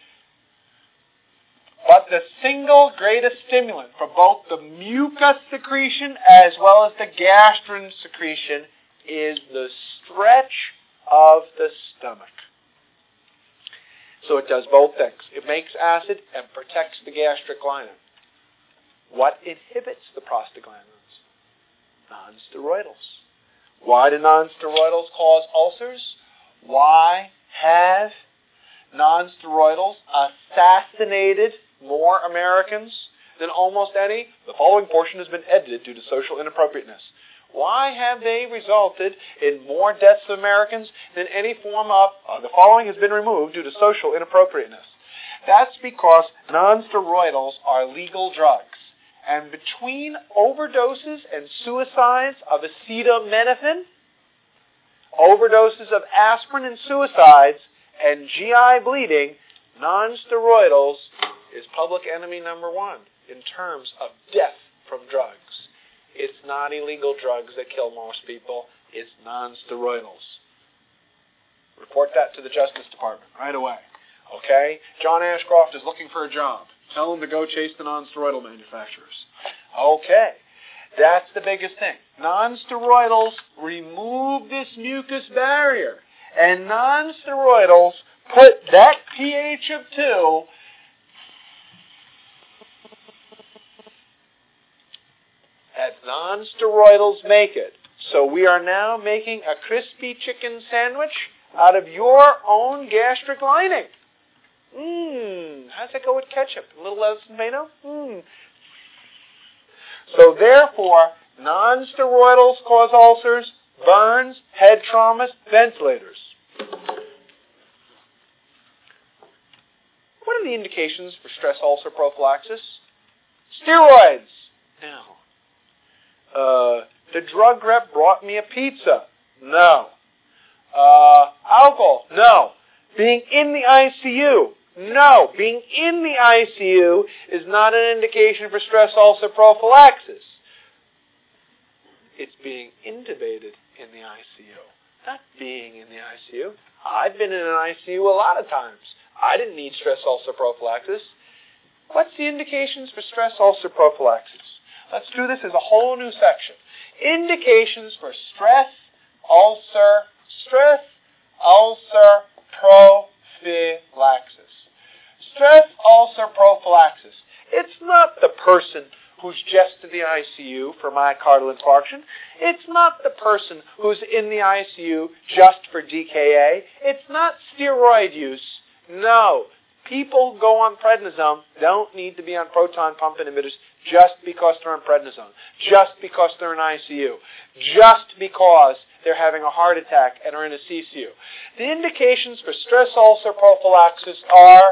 But the single greatest stimulant for both the mucus secretion as well as the gastrin secretion is the stretch of the stomach. So it does both things. It makes acid and protects the gastric lining. What inhibits the prostaglandins? Non-steroidals. Why do non-steroidals cause ulcers? Why have non-steroidals assassinated more Americans than almost any? The following portion has been edited due to social inappropriateness. Why have they resulted in more deaths of Americans than any form of, the following has been removed due to social inappropriateness? That's because non-steroidals are legal drugs. And between overdoses and suicides of acetaminophen, overdoses of aspirin and suicides, and GI bleeding, non-steroidals is public enemy number one in terms of death from drugs. It's not illegal drugs that kill most people. It's non-steroidals. Report that to the Justice Department right away. Okay? John Ashcroft is looking for a job. Tell him to go chase the non-steroidal manufacturers. Okay. That's the biggest thing. Non-steroidals remove this mucus barrier. And non-steroidals put that pH of 2 as non-steroidals make it. So we are now making a crispy chicken sandwich out of your own gastric lining. How's that go with ketchup? A little less tomato? So therefore, non-steroidals cause ulcers, burns, head traumas, ventilators. What are the indications for stress ulcer prophylaxis? Steroids. No. The drug rep brought me a pizza. No. Alcohol. No. Being in the ICU. No. Being in the ICU is not an indication for stress ulcer prophylaxis. It's being intubated in the ICU, not being in the ICU. I've been in an ICU a lot of times. I didn't need stress ulcer prophylaxis. What's the indications for stress ulcer prophylaxis? Let's do this as a whole new section. Indications for stress ulcer prophylaxis. Stress ulcer prophylaxis. It's not the person who's just in the ICU for myocardial infarction. It's not the person who's in the ICU just for DKA. It's not steroid use. No. People who go on prednisone don't need to be on proton pump inhibitors just because they're on prednisone, just because they're in ICU, just because they're having a heart attack and are in a CCU. The indications for stress ulcer prophylaxis are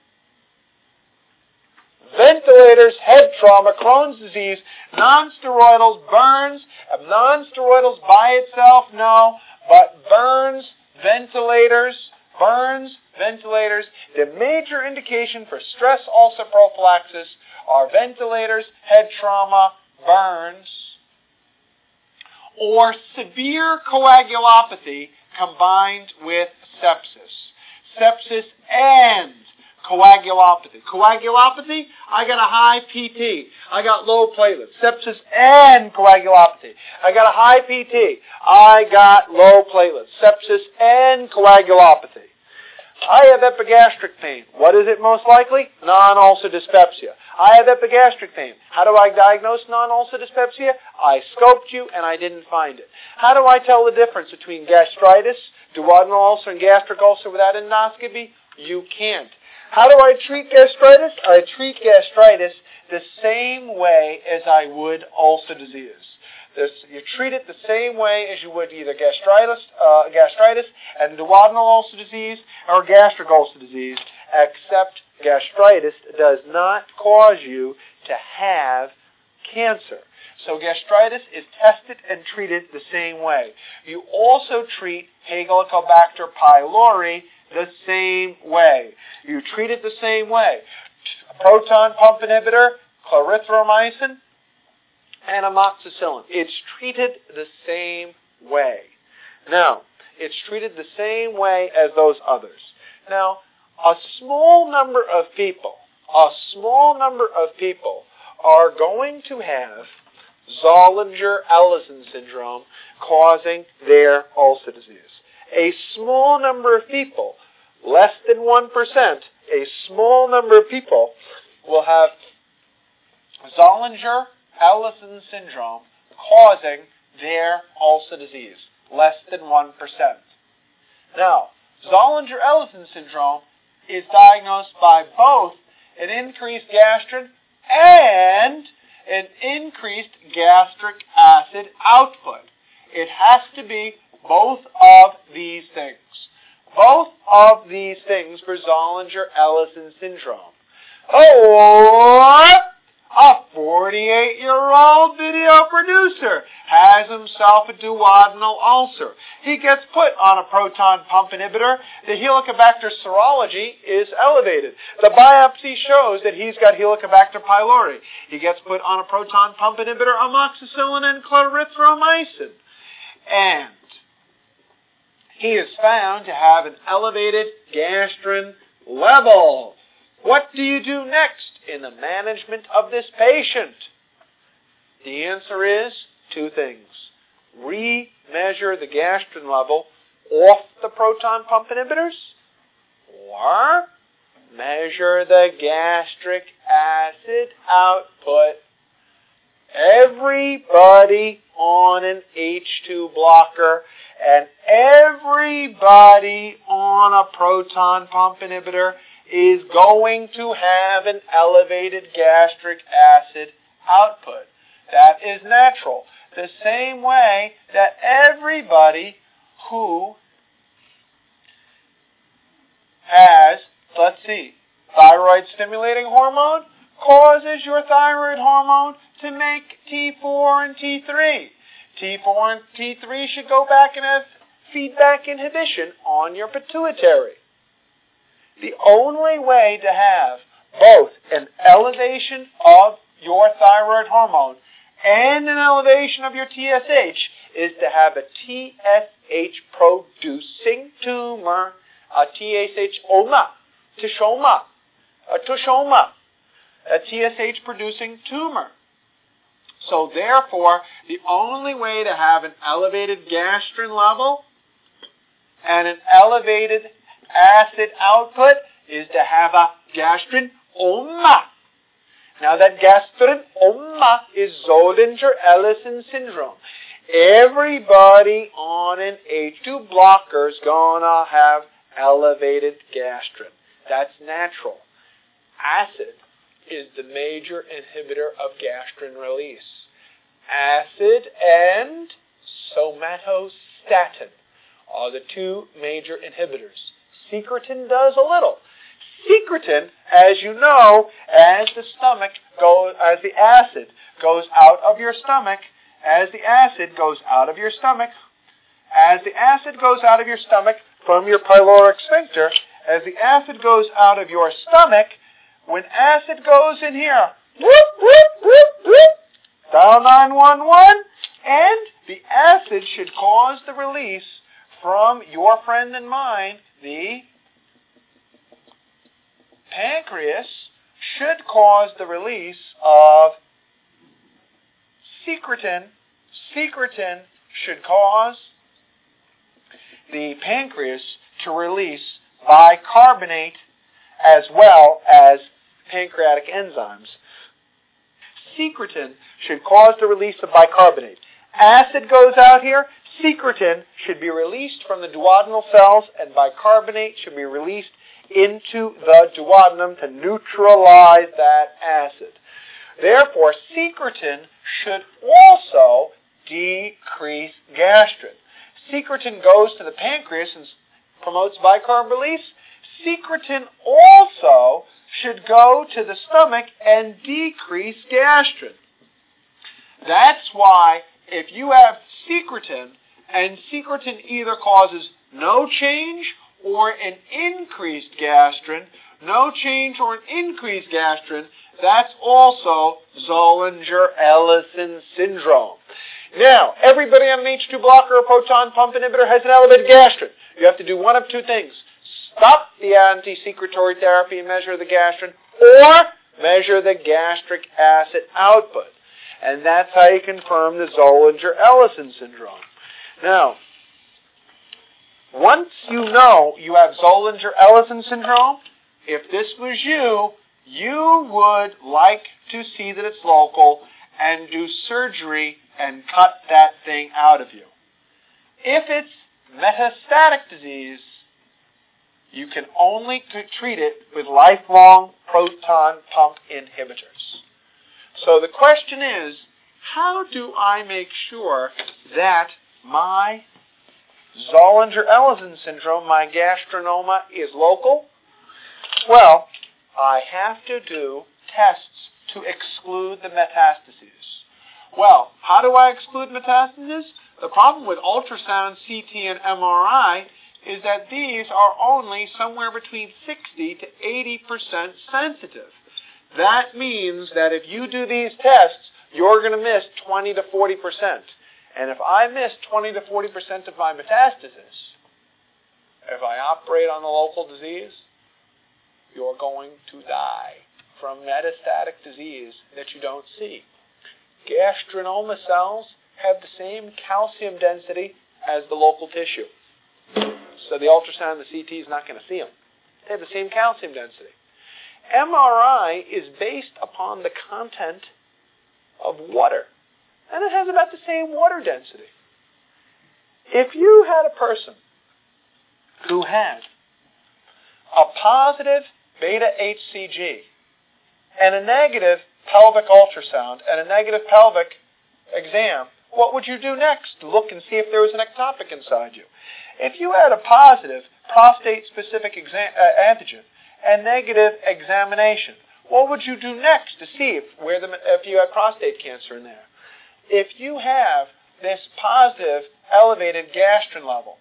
ventilators, head trauma, Crohn's disease, non-steroidals, burns. Non-steroidals by itself, no, but burns, ventilators. The major indication for stress ulcer prophylaxis are ventilators, head trauma, burns, or severe coagulopathy combined with sepsis. Sepsis and coagulopathy. Coagulopathy, I got a high PT. I got low platelets. Sepsis and coagulopathy. I got a high PT. I got low platelets. Sepsis and coagulopathy. I have epigastric pain. What is it most likely? Non-ulcer dyspepsia. I have epigastric pain. How do I diagnose non-ulcer dyspepsia? I scoped you and I didn't find it. How do I tell the difference between gastritis, duodenal ulcer, and gastric ulcer without endoscopy? You can't. How do I treat gastritis? I treat gastritis the same way as I would ulcer disease. You treat it the same way as you would either gastritis and duodenal ulcer disease or gastric ulcer disease, except gastritis does not cause you to have cancer. So gastritis is tested and treated the same way. You also treat Helicobacter pylori the same way. You treat it the same way. A proton pump inhibitor, clarithromycin, and amoxicillin. It's treated the same way. Now, it's treated the same way as those others. Now, a small number of people are going to have Zollinger-Ellison syndrome causing their ulcer disease. A small number of people, less than 1%, a small number of people will have Zollinger-Ellison syndrome causing their ulcer disease, less than 1%. Now, Zollinger-Ellison syndrome is diagnosed by both an increased gastrin and an increased gastric acid output. It has to be both of these things. Both of these things for Zollinger-Ellison syndrome. A 48-year-old video producer has himself a duodenal ulcer. He gets put on a proton pump inhibitor. The Helicobacter serology is elevated. The biopsy shows that he's got Helicobacter pylori. He gets put on a proton pump inhibitor, amoxicillin and clarithromycin. And he is found to have an elevated gastrin level. What do you do next in the management of this patient? The answer is two things. Remeasure the gastrin level off the proton pump inhibitors, or measure the gastric acid output. Everybody on an H2 blocker and everybody on a proton pump inhibitor is going to have an elevated gastric acid output. That is natural. The same way that everybody who has, thyroid stimulating hormone causes your thyroid hormone to make T4 and T3. T4 and T3 should go back and have feedback inhibition on your pituitary. The only way to have both an elevation of your thyroid hormone and an elevation of your TSH is to have a TSH-producing tumor, a TSH-oma, a TSH-producing tumor. So therefore, the only way to have an elevated gastrin level and an elevated acid output is to have a gastrin-oma. Now that gastrin-oma is Zollinger-Ellison syndrome. Everybody on an H2 blocker is going to have elevated gastrin. That's natural. Acid is the major inhibitor of gastrin release. Acid and somatostatin are the two major inhibitors. Secretin does a little. Secretin, as you know, as the acid goes out of your stomach, as the acid goes out of your stomach from your pyloric sphincter, as the acid goes out of your stomach, when acid goes in here, whoop, whoop, whoop, whoop, dial 911, and the acid should cause the release from your friend and mine, the pancreas, should cause the release of secretin. Secretin should cause the pancreas to release bicarbonate as well as pancreatic enzymes. Secretin should cause the release of bicarbonate. Acid goes out here. Secretin should be released from the duodenal cells, and bicarbonate should be released into the duodenum to neutralize that acid. Therefore, secretin should also decrease gastrin. Secretin goes to the pancreas and promotes bicarb release. Secretin also should go to the stomach and decrease gastrin. That's why if you have secretin, and secretin either causes no change or an increased gastrin, that's also Zollinger-Ellison syndrome. Now, everybody on an H2 blocker or proton pump inhibitor has an elevated gastrin. You have to do one of two things. Stop the anti-secretory therapy and measure the gastrin, or measure the gastric acid output. And that's how you confirm the Zollinger-Ellison syndrome. Now, once you know you have Zollinger-Ellison syndrome, if this was you, you would like to see that it's local and do surgery and cut that thing out of you. If it's metastatic disease, you can only treat it with lifelong proton pump inhibitors. So the question is, how do I make sure that my Zollinger-Ellison syndrome, my gastrinoma, is local? Well, I have to do tests to exclude the metastases. Well, how do I exclude metastases? The problem with ultrasound, CT, and MRI is that these are only somewhere between 60 to 80% sensitive. That means that if you do these tests, you're going to miss 20 to 40%. And if I miss 20 to 40% of my metastasis, if I operate on the local disease, you're going to die from metastatic disease that you don't see. Gastrinoma cells have the same calcium density as the local tissue. So the ultrasound and the CT is not going to see them. They have the same calcium density. MRI is based upon the content of water, and it has about the same water density. If you had a person who had a positive beta-HCG and a negative pelvic ultrasound and a negative pelvic exam, what would you do next? Look and see if there was an ectopic inside you. If you had a positive prostate-specific antigen and negative examination, what would you do next to see if you have prostate cancer in there? If you have this positive elevated gastrin level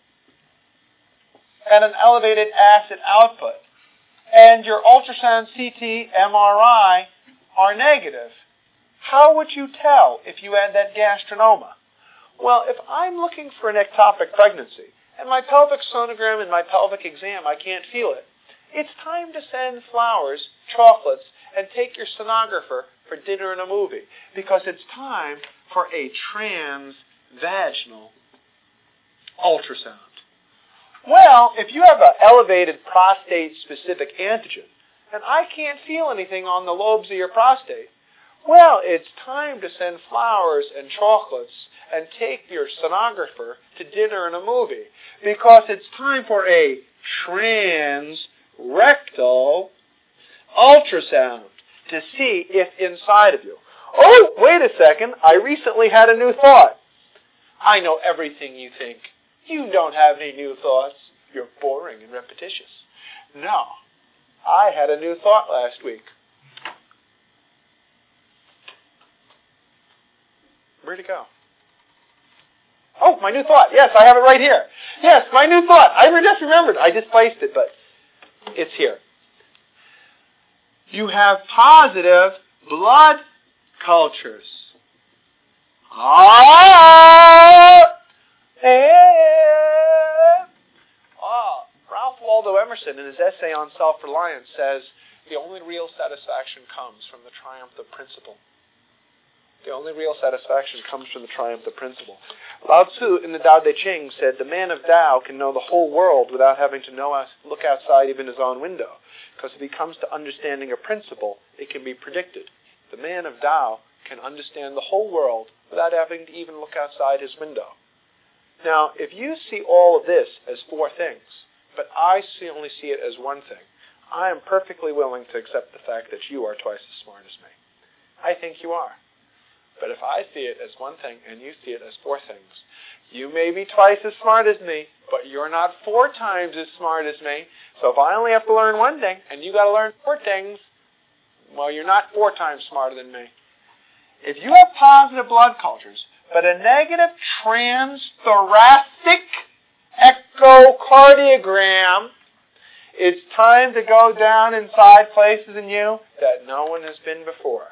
and an elevated acid output, and your ultrasound, CT, MRI are negative, how would you tell if you had that gastrinoma? Well, if I'm looking for an ectopic pregnancy, and my pelvic sonogram and my pelvic exam, I can't feel it, it's time to send flowers, chocolates, and take your sonographer for dinner and a movie, because it's time for a transvaginal ultrasound. Well, if you have an elevated prostate-specific antigen, and I can't feel anything on the lobes of your prostate, well, it's time to send flowers and chocolates and take your sonographer to dinner and a movie, because it's time for a transrectal ultrasound to see if inside of you. Oh, wait a second, I recently had a new thought. I know everything you think. You don't have any new thoughts. You're boring and repetitious. No, I had a new thought last week. Where'd it go? Oh, my new thought. Yes, I have it right here. Yes, my new thought. I just remembered. I just placed it, but it's here. You have positive blood cultures. Ralph Waldo Emerson, in his essay on self-reliance, says the only real satisfaction comes from the triumph of principle. The only real satisfaction comes from the triumph of principle. Lao Tzu in the Tao Te Ching said the man of Tao can know the whole world without having to look outside even his own window. Because if he comes to understanding a principle, it can be predicted. The man of Tao can understand the whole world without having to even look outside his window. Now, if you see all of this as four things, but I only see it as one thing, I am perfectly willing to accept the fact that you are twice as smart as me. I think you are. But if I see it as one thing and you see it as four things, you may be twice as smart as me, but you're not 4 times as smart as me. So if I only have to learn one thing and you got to learn 4 things, well, you're not 4 times smarter than me. If you have positive blood cultures, but a negative transthoracic echocardiogram, it's time to go down inside places in you that no one has been before.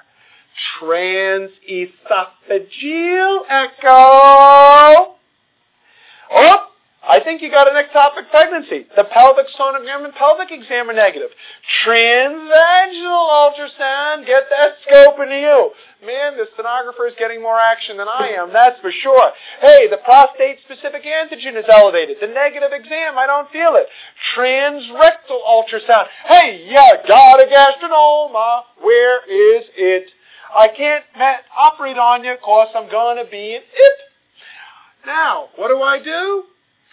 Transesophageal echo. Oh, I think you got an ectopic pregnancy. The pelvic sonogram and pelvic exam are negative. Transvaginal ultrasound, get that scope into you. Man, the sonographer is getting more action than I am, that's for sure. Hey, the prostate-specific antigen is elevated. The negative exam, I don't feel it. Transrectal ultrasound. Hey, you got a gastrinoma. Where is it? I can't operate on you because I'm going to be an it. Now, what do?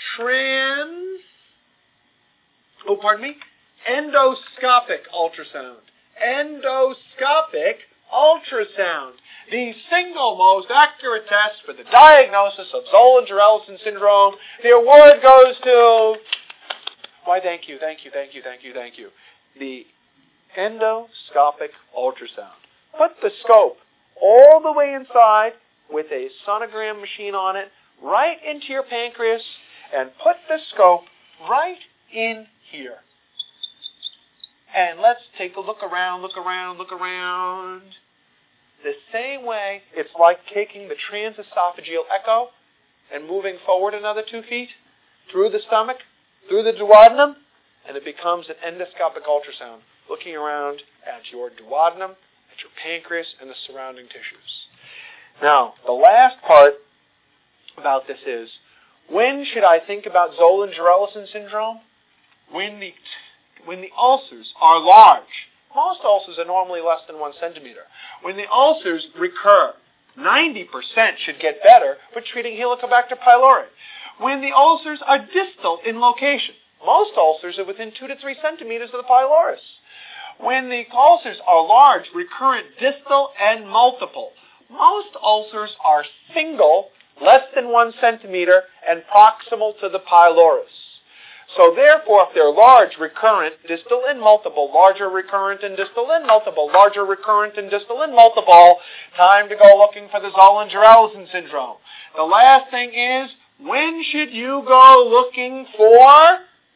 Endoscopic ultrasound. Endoscopic ultrasound. The single most accurate test for the diagnosis of Zollinger-Ellison syndrome. The award goes to... Why, thank you. The endoscopic ultrasound. put the scope all the way inside with a sonogram machine on it, right into your pancreas, and put the scope right in here. And let's take a look around. The same way, it's like taking the transesophageal echo and moving forward another 2 feet through the stomach, through the duodenum, and it becomes an endoscopic ultrasound, looking around at your duodenum, at your pancreas, and the surrounding tissues. Now, the last part about this is, when should I think about Zollinger-Ellison syndrome? When the ulcers are large. Most ulcers are normally less than 1 centimeter. When the ulcers recur, 90% should get better with treating Helicobacter pylori. When the ulcers are distal in location, most ulcers are within 2 to 3 centimeters of the pylorus. When the ulcers are large, recurrent, distal, and multiple, most ulcers are single, less than 1 centimeter, and proximal to the pylorus. So therefore, if they're large, recurrent, distal, and multiple, larger, recurrent, and distal, and multiple, larger, recurrent, and distal, and multiple, time to go looking for the Zollinger-Ellison syndrome. The last thing is, when should you go looking for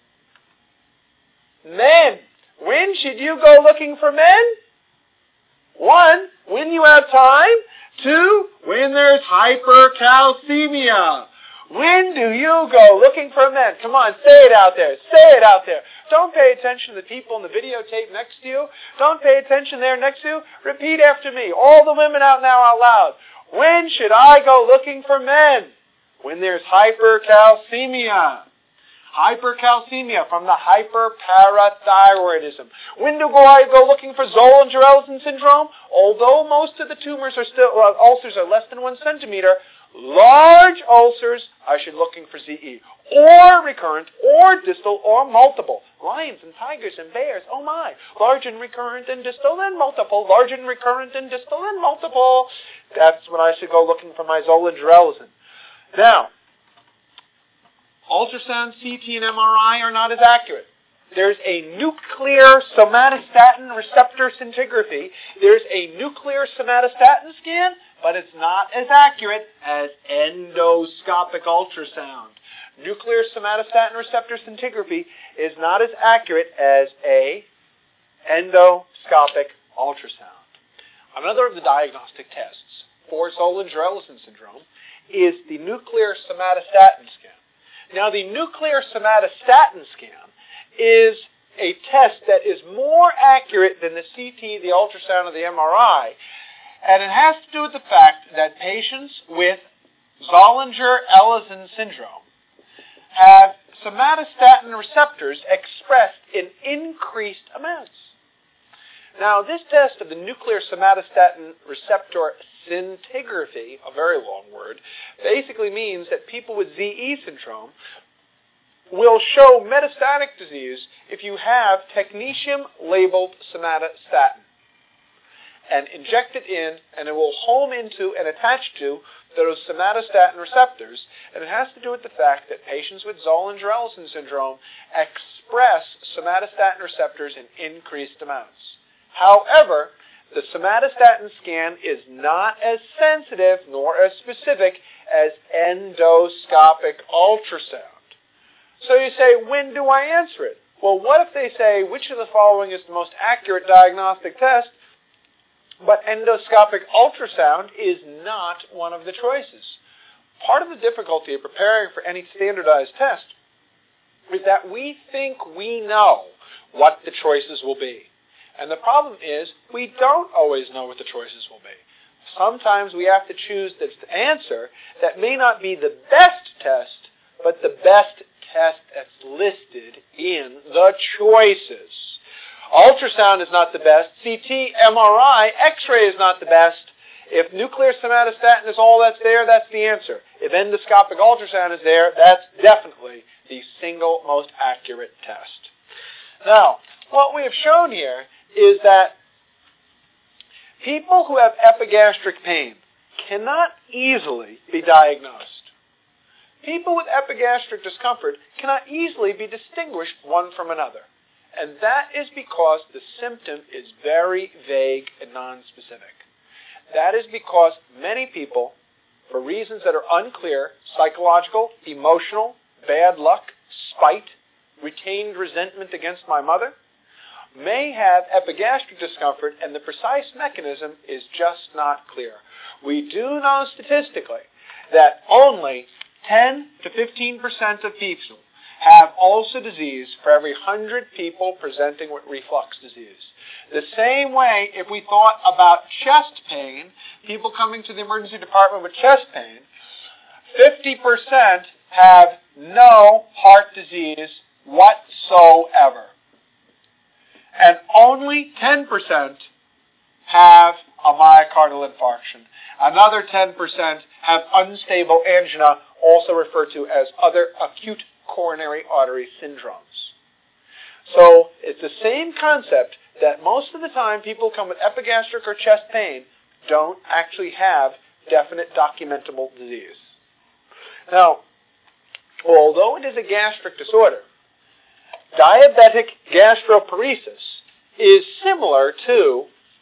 men? When should you go looking for men? 1, when you have time. 2, when there's hypercalcemia. When do you go looking for men? Come on, say it out there. Say it out there. Don't pay attention to the people in the videotape next to you. Don't pay attention there next to you. Repeat after me. All the women out now out loud. When should I go looking for men? When there's hypercalcemia. Hypercalcemia from the hyperparathyroidism. When do I go looking for Zollinger-Ellison syndrome? Although most of the tumors are still, ulcers are less than 1 centimeter, large ulcers, I should looking for ZE. Or recurrent, or distal, or multiple. Lions and tigers and bears, oh my. Large and recurrent and distal and multiple. Large and recurrent and distal and multiple. That's when I should go looking for my Zollinger-Ellison. Now, ultrasound, CT, and MRI are not as accurate. There's a nuclear somatostatin receptor scintigraphy. There's a nuclear somatostatin scan, but it's not as accurate as endoscopic ultrasound. Nuclear somatostatin receptor scintigraphy is not as accurate as a endoscopic ultrasound. Another of the diagnostic tests for Zollinger-Ellison syndrome is the nuclear somatostatin scan. Now, the nuclear somatostatin scan is a test that is more accurate than the CT, the ultrasound, or the MRI, and it has to do with the fact that patients with Zollinger-Ellison syndrome have somatostatin receptors expressed in increased amounts. Now, this test of the nuclear somatostatin receptor scintigraphy, a very long word, basically means that people with ZE syndrome will show metastatic disease if you have technetium-labeled somatostatin and inject it in, and it will home into and attach to those somatostatin receptors, and it has to do with the fact that patients with Zollinger-Ellison syndrome express somatostatin receptors in increased amounts. However, the somatostatin scan is not as sensitive nor as specific as endoscopic ultrasound. So you say, when do I answer it? Well, what if they say, which of the following is the most accurate diagnostic test, but endoscopic ultrasound is not one of the choices? Part of the difficulty of preparing for any standardized test is that we think we know what the choices will be. And the problem is, we don't always know what the choices will be. Sometimes we have to choose the answer that may not be the best test, but the best test that's listed in the choices. Ultrasound is not the best. CT, MRI, X-ray is not the best. If nuclear somatostatin is all that's there, that's the answer. If endoscopic ultrasound is there, that's definitely the single most accurate test. Now, what we have shown here is that people who have epigastric pain cannot easily be diagnosed. People with epigastric discomfort cannot easily be distinguished one from another. And that is because the symptom is very vague and nonspecific. That is because many people, for reasons that are unclear, psychological, emotional, bad luck, spite, retained resentment against my mother, may have epigastric discomfort, and the precise mechanism is just not clear. We do know statistically that only 10 to 15% of people have ulcer disease for every 100 people presenting with reflux disease. The same way, if we thought about chest pain, people coming to the emergency department with chest pain, 50% have no heart disease whatsoever. And only 10% have a myocardial infarction. Another 10% have unstable angina, also referred to as other acute coronary artery syndromes. So it's the same concept that most of the time people come with epigastric or chest pain don't actually have definite documentable disease. Now, although it is a gastric disorder, diabetic gastroparesis is similar to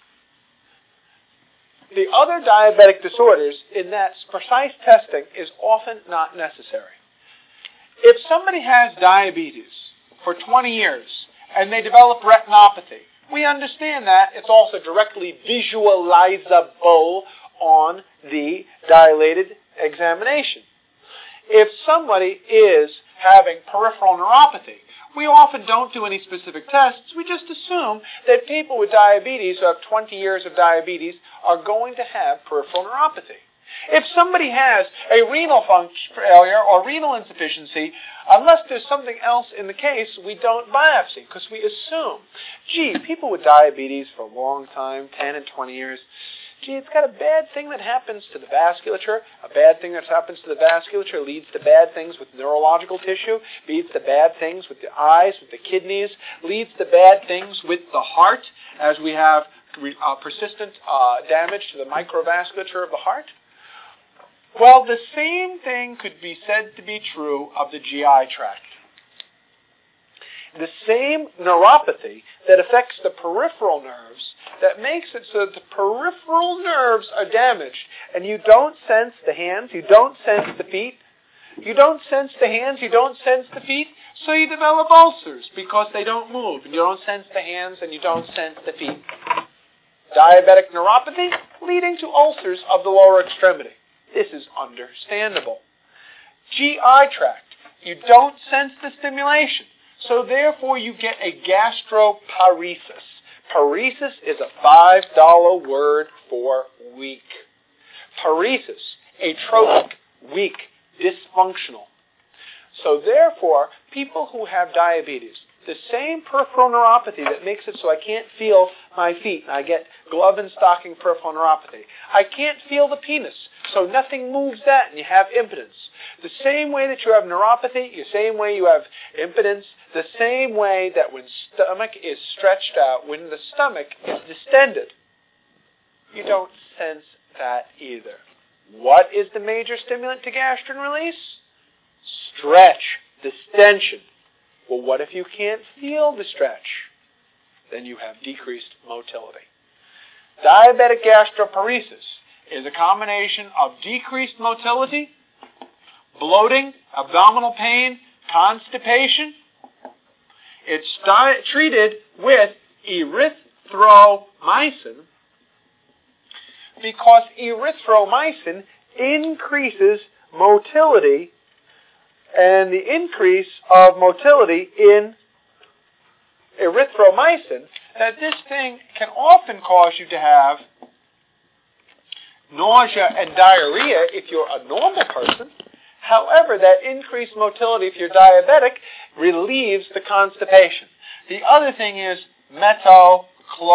the other diabetic disorders in that precise testing is often not necessary. If somebody has diabetes for 20 years and they develop retinopathy, we understand that it's also directly visualizable on the dilated examination. If somebody is having peripheral neuropathy, we often don't do any specific tests. We just assume that people with diabetes who have 20 years of diabetes are going to have peripheral neuropathy. If somebody has a renal function failure or renal insufficiency, unless there's something else in the case, we don't biopsy because we assume, gee, people with diabetes for a long time, 10 and 20 years, gee, it's got a bad thing that happens to the vasculature. A bad thing that happens to the vasculature leads to bad things with neurological tissue, leads to bad things with the eyes, with the kidneys, leads to bad things with the heart, as we have persistent damage to the microvasculature of the heart. Well, the same thing could be said to be true of the GI tract. The same neuropathy that affects the peripheral nerves, that makes it so that the peripheral nerves are damaged, and you don't sense the hands, you don't sense the feet, you don't sense the hands, you don't sense the feet, so you develop ulcers because they don't move, and you don't sense the hands and you don't sense the feet. Diabetic neuropathy leading to ulcers of the lower extremity. This is understandable. GI tract, you don't sense the stimulation, so therefore you get a gastroparesis. Paresis is a $5 word for weak. Paresis, atrophic, weak, dysfunctional. So therefore, people who have diabetes, the same peripheral neuropathy that makes it so I can't feel my feet, and I get glove and stocking peripheral neuropathy. I can't feel the penis, so nothing moves that, and you have impotence. The same way that you have neuropathy, the same way you have impotence, the same way that when stomach is stretched out, when the stomach is distended, you don't sense that either. What is the major stimulant to gastrin release? Stretch, distension. Well, what if you can't feel the stretch? Then you have decreased motility. Diabetic gastroparesis is a combination of decreased motility, bloating, abdominal pain, constipation. It's treated with erythromycin because erythromycin increases motility, and the increase of motility in erythromycin, that this thing can often cause you to have nausea and diarrhea if you're a normal person. However, that increased motility if you're diabetic relieves the constipation. The other thing is metoclopramide.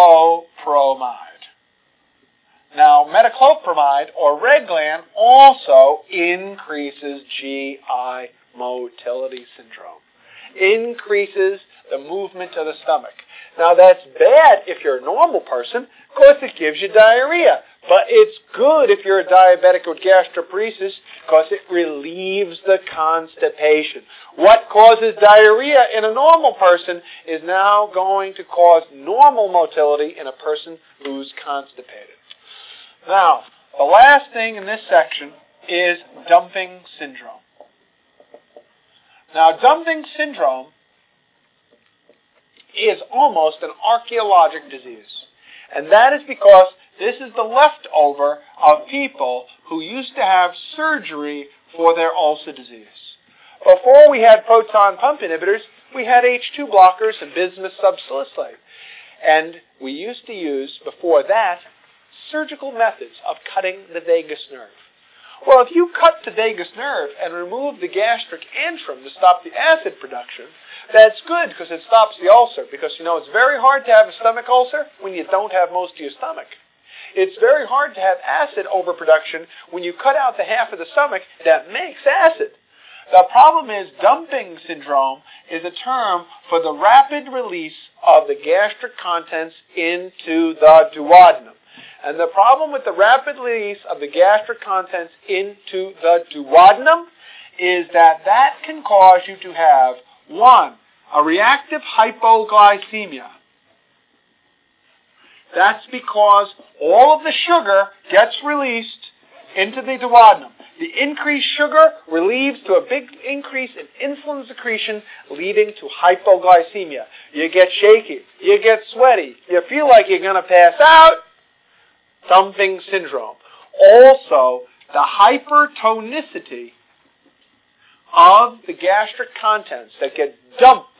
Now, metoclopramide or Reglan also increases GI motility syndrome. increases the movement of the stomach. Now that's bad if you're a normal person, because it gives you diarrhea. But it's good if you're a diabetic with gastroparesis, because it relieves the constipation. What causes diarrhea in a normal person is now going to cause normal motility in a person who's constipated. Now, the last thing in this section is dumping syndrome. Now, dumping syndrome is almost an archaeologic disease. And that is because this is the leftover of people who used to have surgery for their ulcer disease. Before we had proton pump inhibitors, we had H2 blockers and bismuth subsalicylate. And we used to use, before that, surgical methods of cutting the vagus nerve. Well, if you cut the vagus nerve and remove the gastric antrum to stop the acid production, that's good because it stops the ulcer. Because, it's very hard to have a stomach ulcer when you don't have most of your stomach. It's very hard to have acid overproduction when you cut out the half of the stomach that makes acid. The problem is dumping syndrome is a term for the rapid release of the gastric contents into the duodenum. And the problem with the rapid release of the gastric contents into the duodenum is that can cause you to have, 1, a reactive hypoglycemia. That's because all of the sugar gets released into the duodenum. The increased sugar relieves to a big increase in insulin secretion, leading to hypoglycemia. You get shaky. You get sweaty. You feel like you're going to pass out. Dumping syndrome. Also, the hypertonicity of the gastric contents that get dumped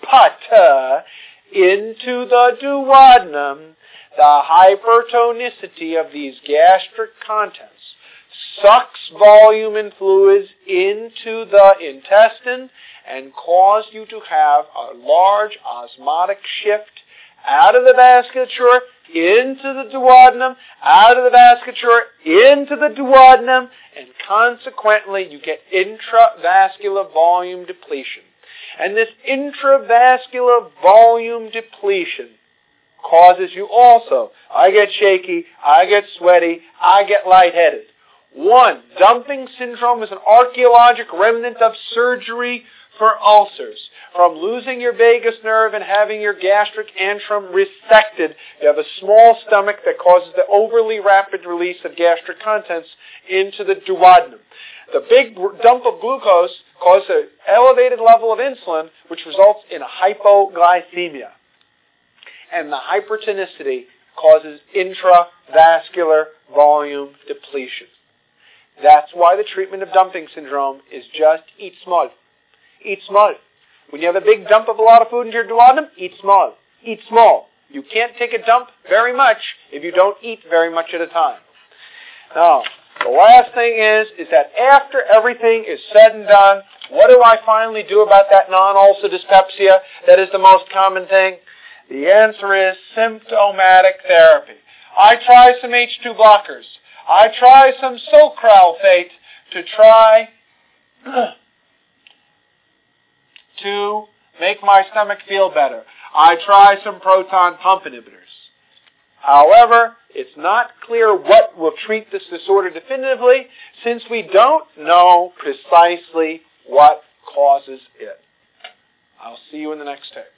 into the duodenum, the hypertonicity of these gastric contents sucks volume and fluids into the intestine and cause you to have a large osmotic shift out of the vasculature into the duodenum, out of the vasculature into the duodenum, and consequently you get intravascular volume depletion. And this intravascular volume depletion causes you also, I get shaky, I get sweaty, I get lightheaded. 1, dumping syndrome is an archaeologic remnant of surgery for ulcers. From losing your vagus nerve and having your gastric antrum resected, you have a small stomach that causes the overly rapid release of gastric contents into the duodenum. The big dump of glucose causes an elevated level of insulin, which results in a hypoglycemia. And the hypertonicity causes intravascular volume depletion. That's why the treatment of dumping syndrome is just eat small. Eat small. When you have a big dump of a lot of food in your duodenum, eat small. Eat small. You can't take a dump very much if you don't eat very much at a time. Now, the last thing is that after everything is said and done, what do I finally do about that non-ulcer dyspepsia that is the most common thing? The answer is symptomatic therapy. I try some H2 blockers. I try some sucralfate to try to make my stomach feel better. I try some proton pump inhibitors. However, it's not clear what will treat this disorder definitively, since we don't know precisely what causes it. I'll see you in the next tape.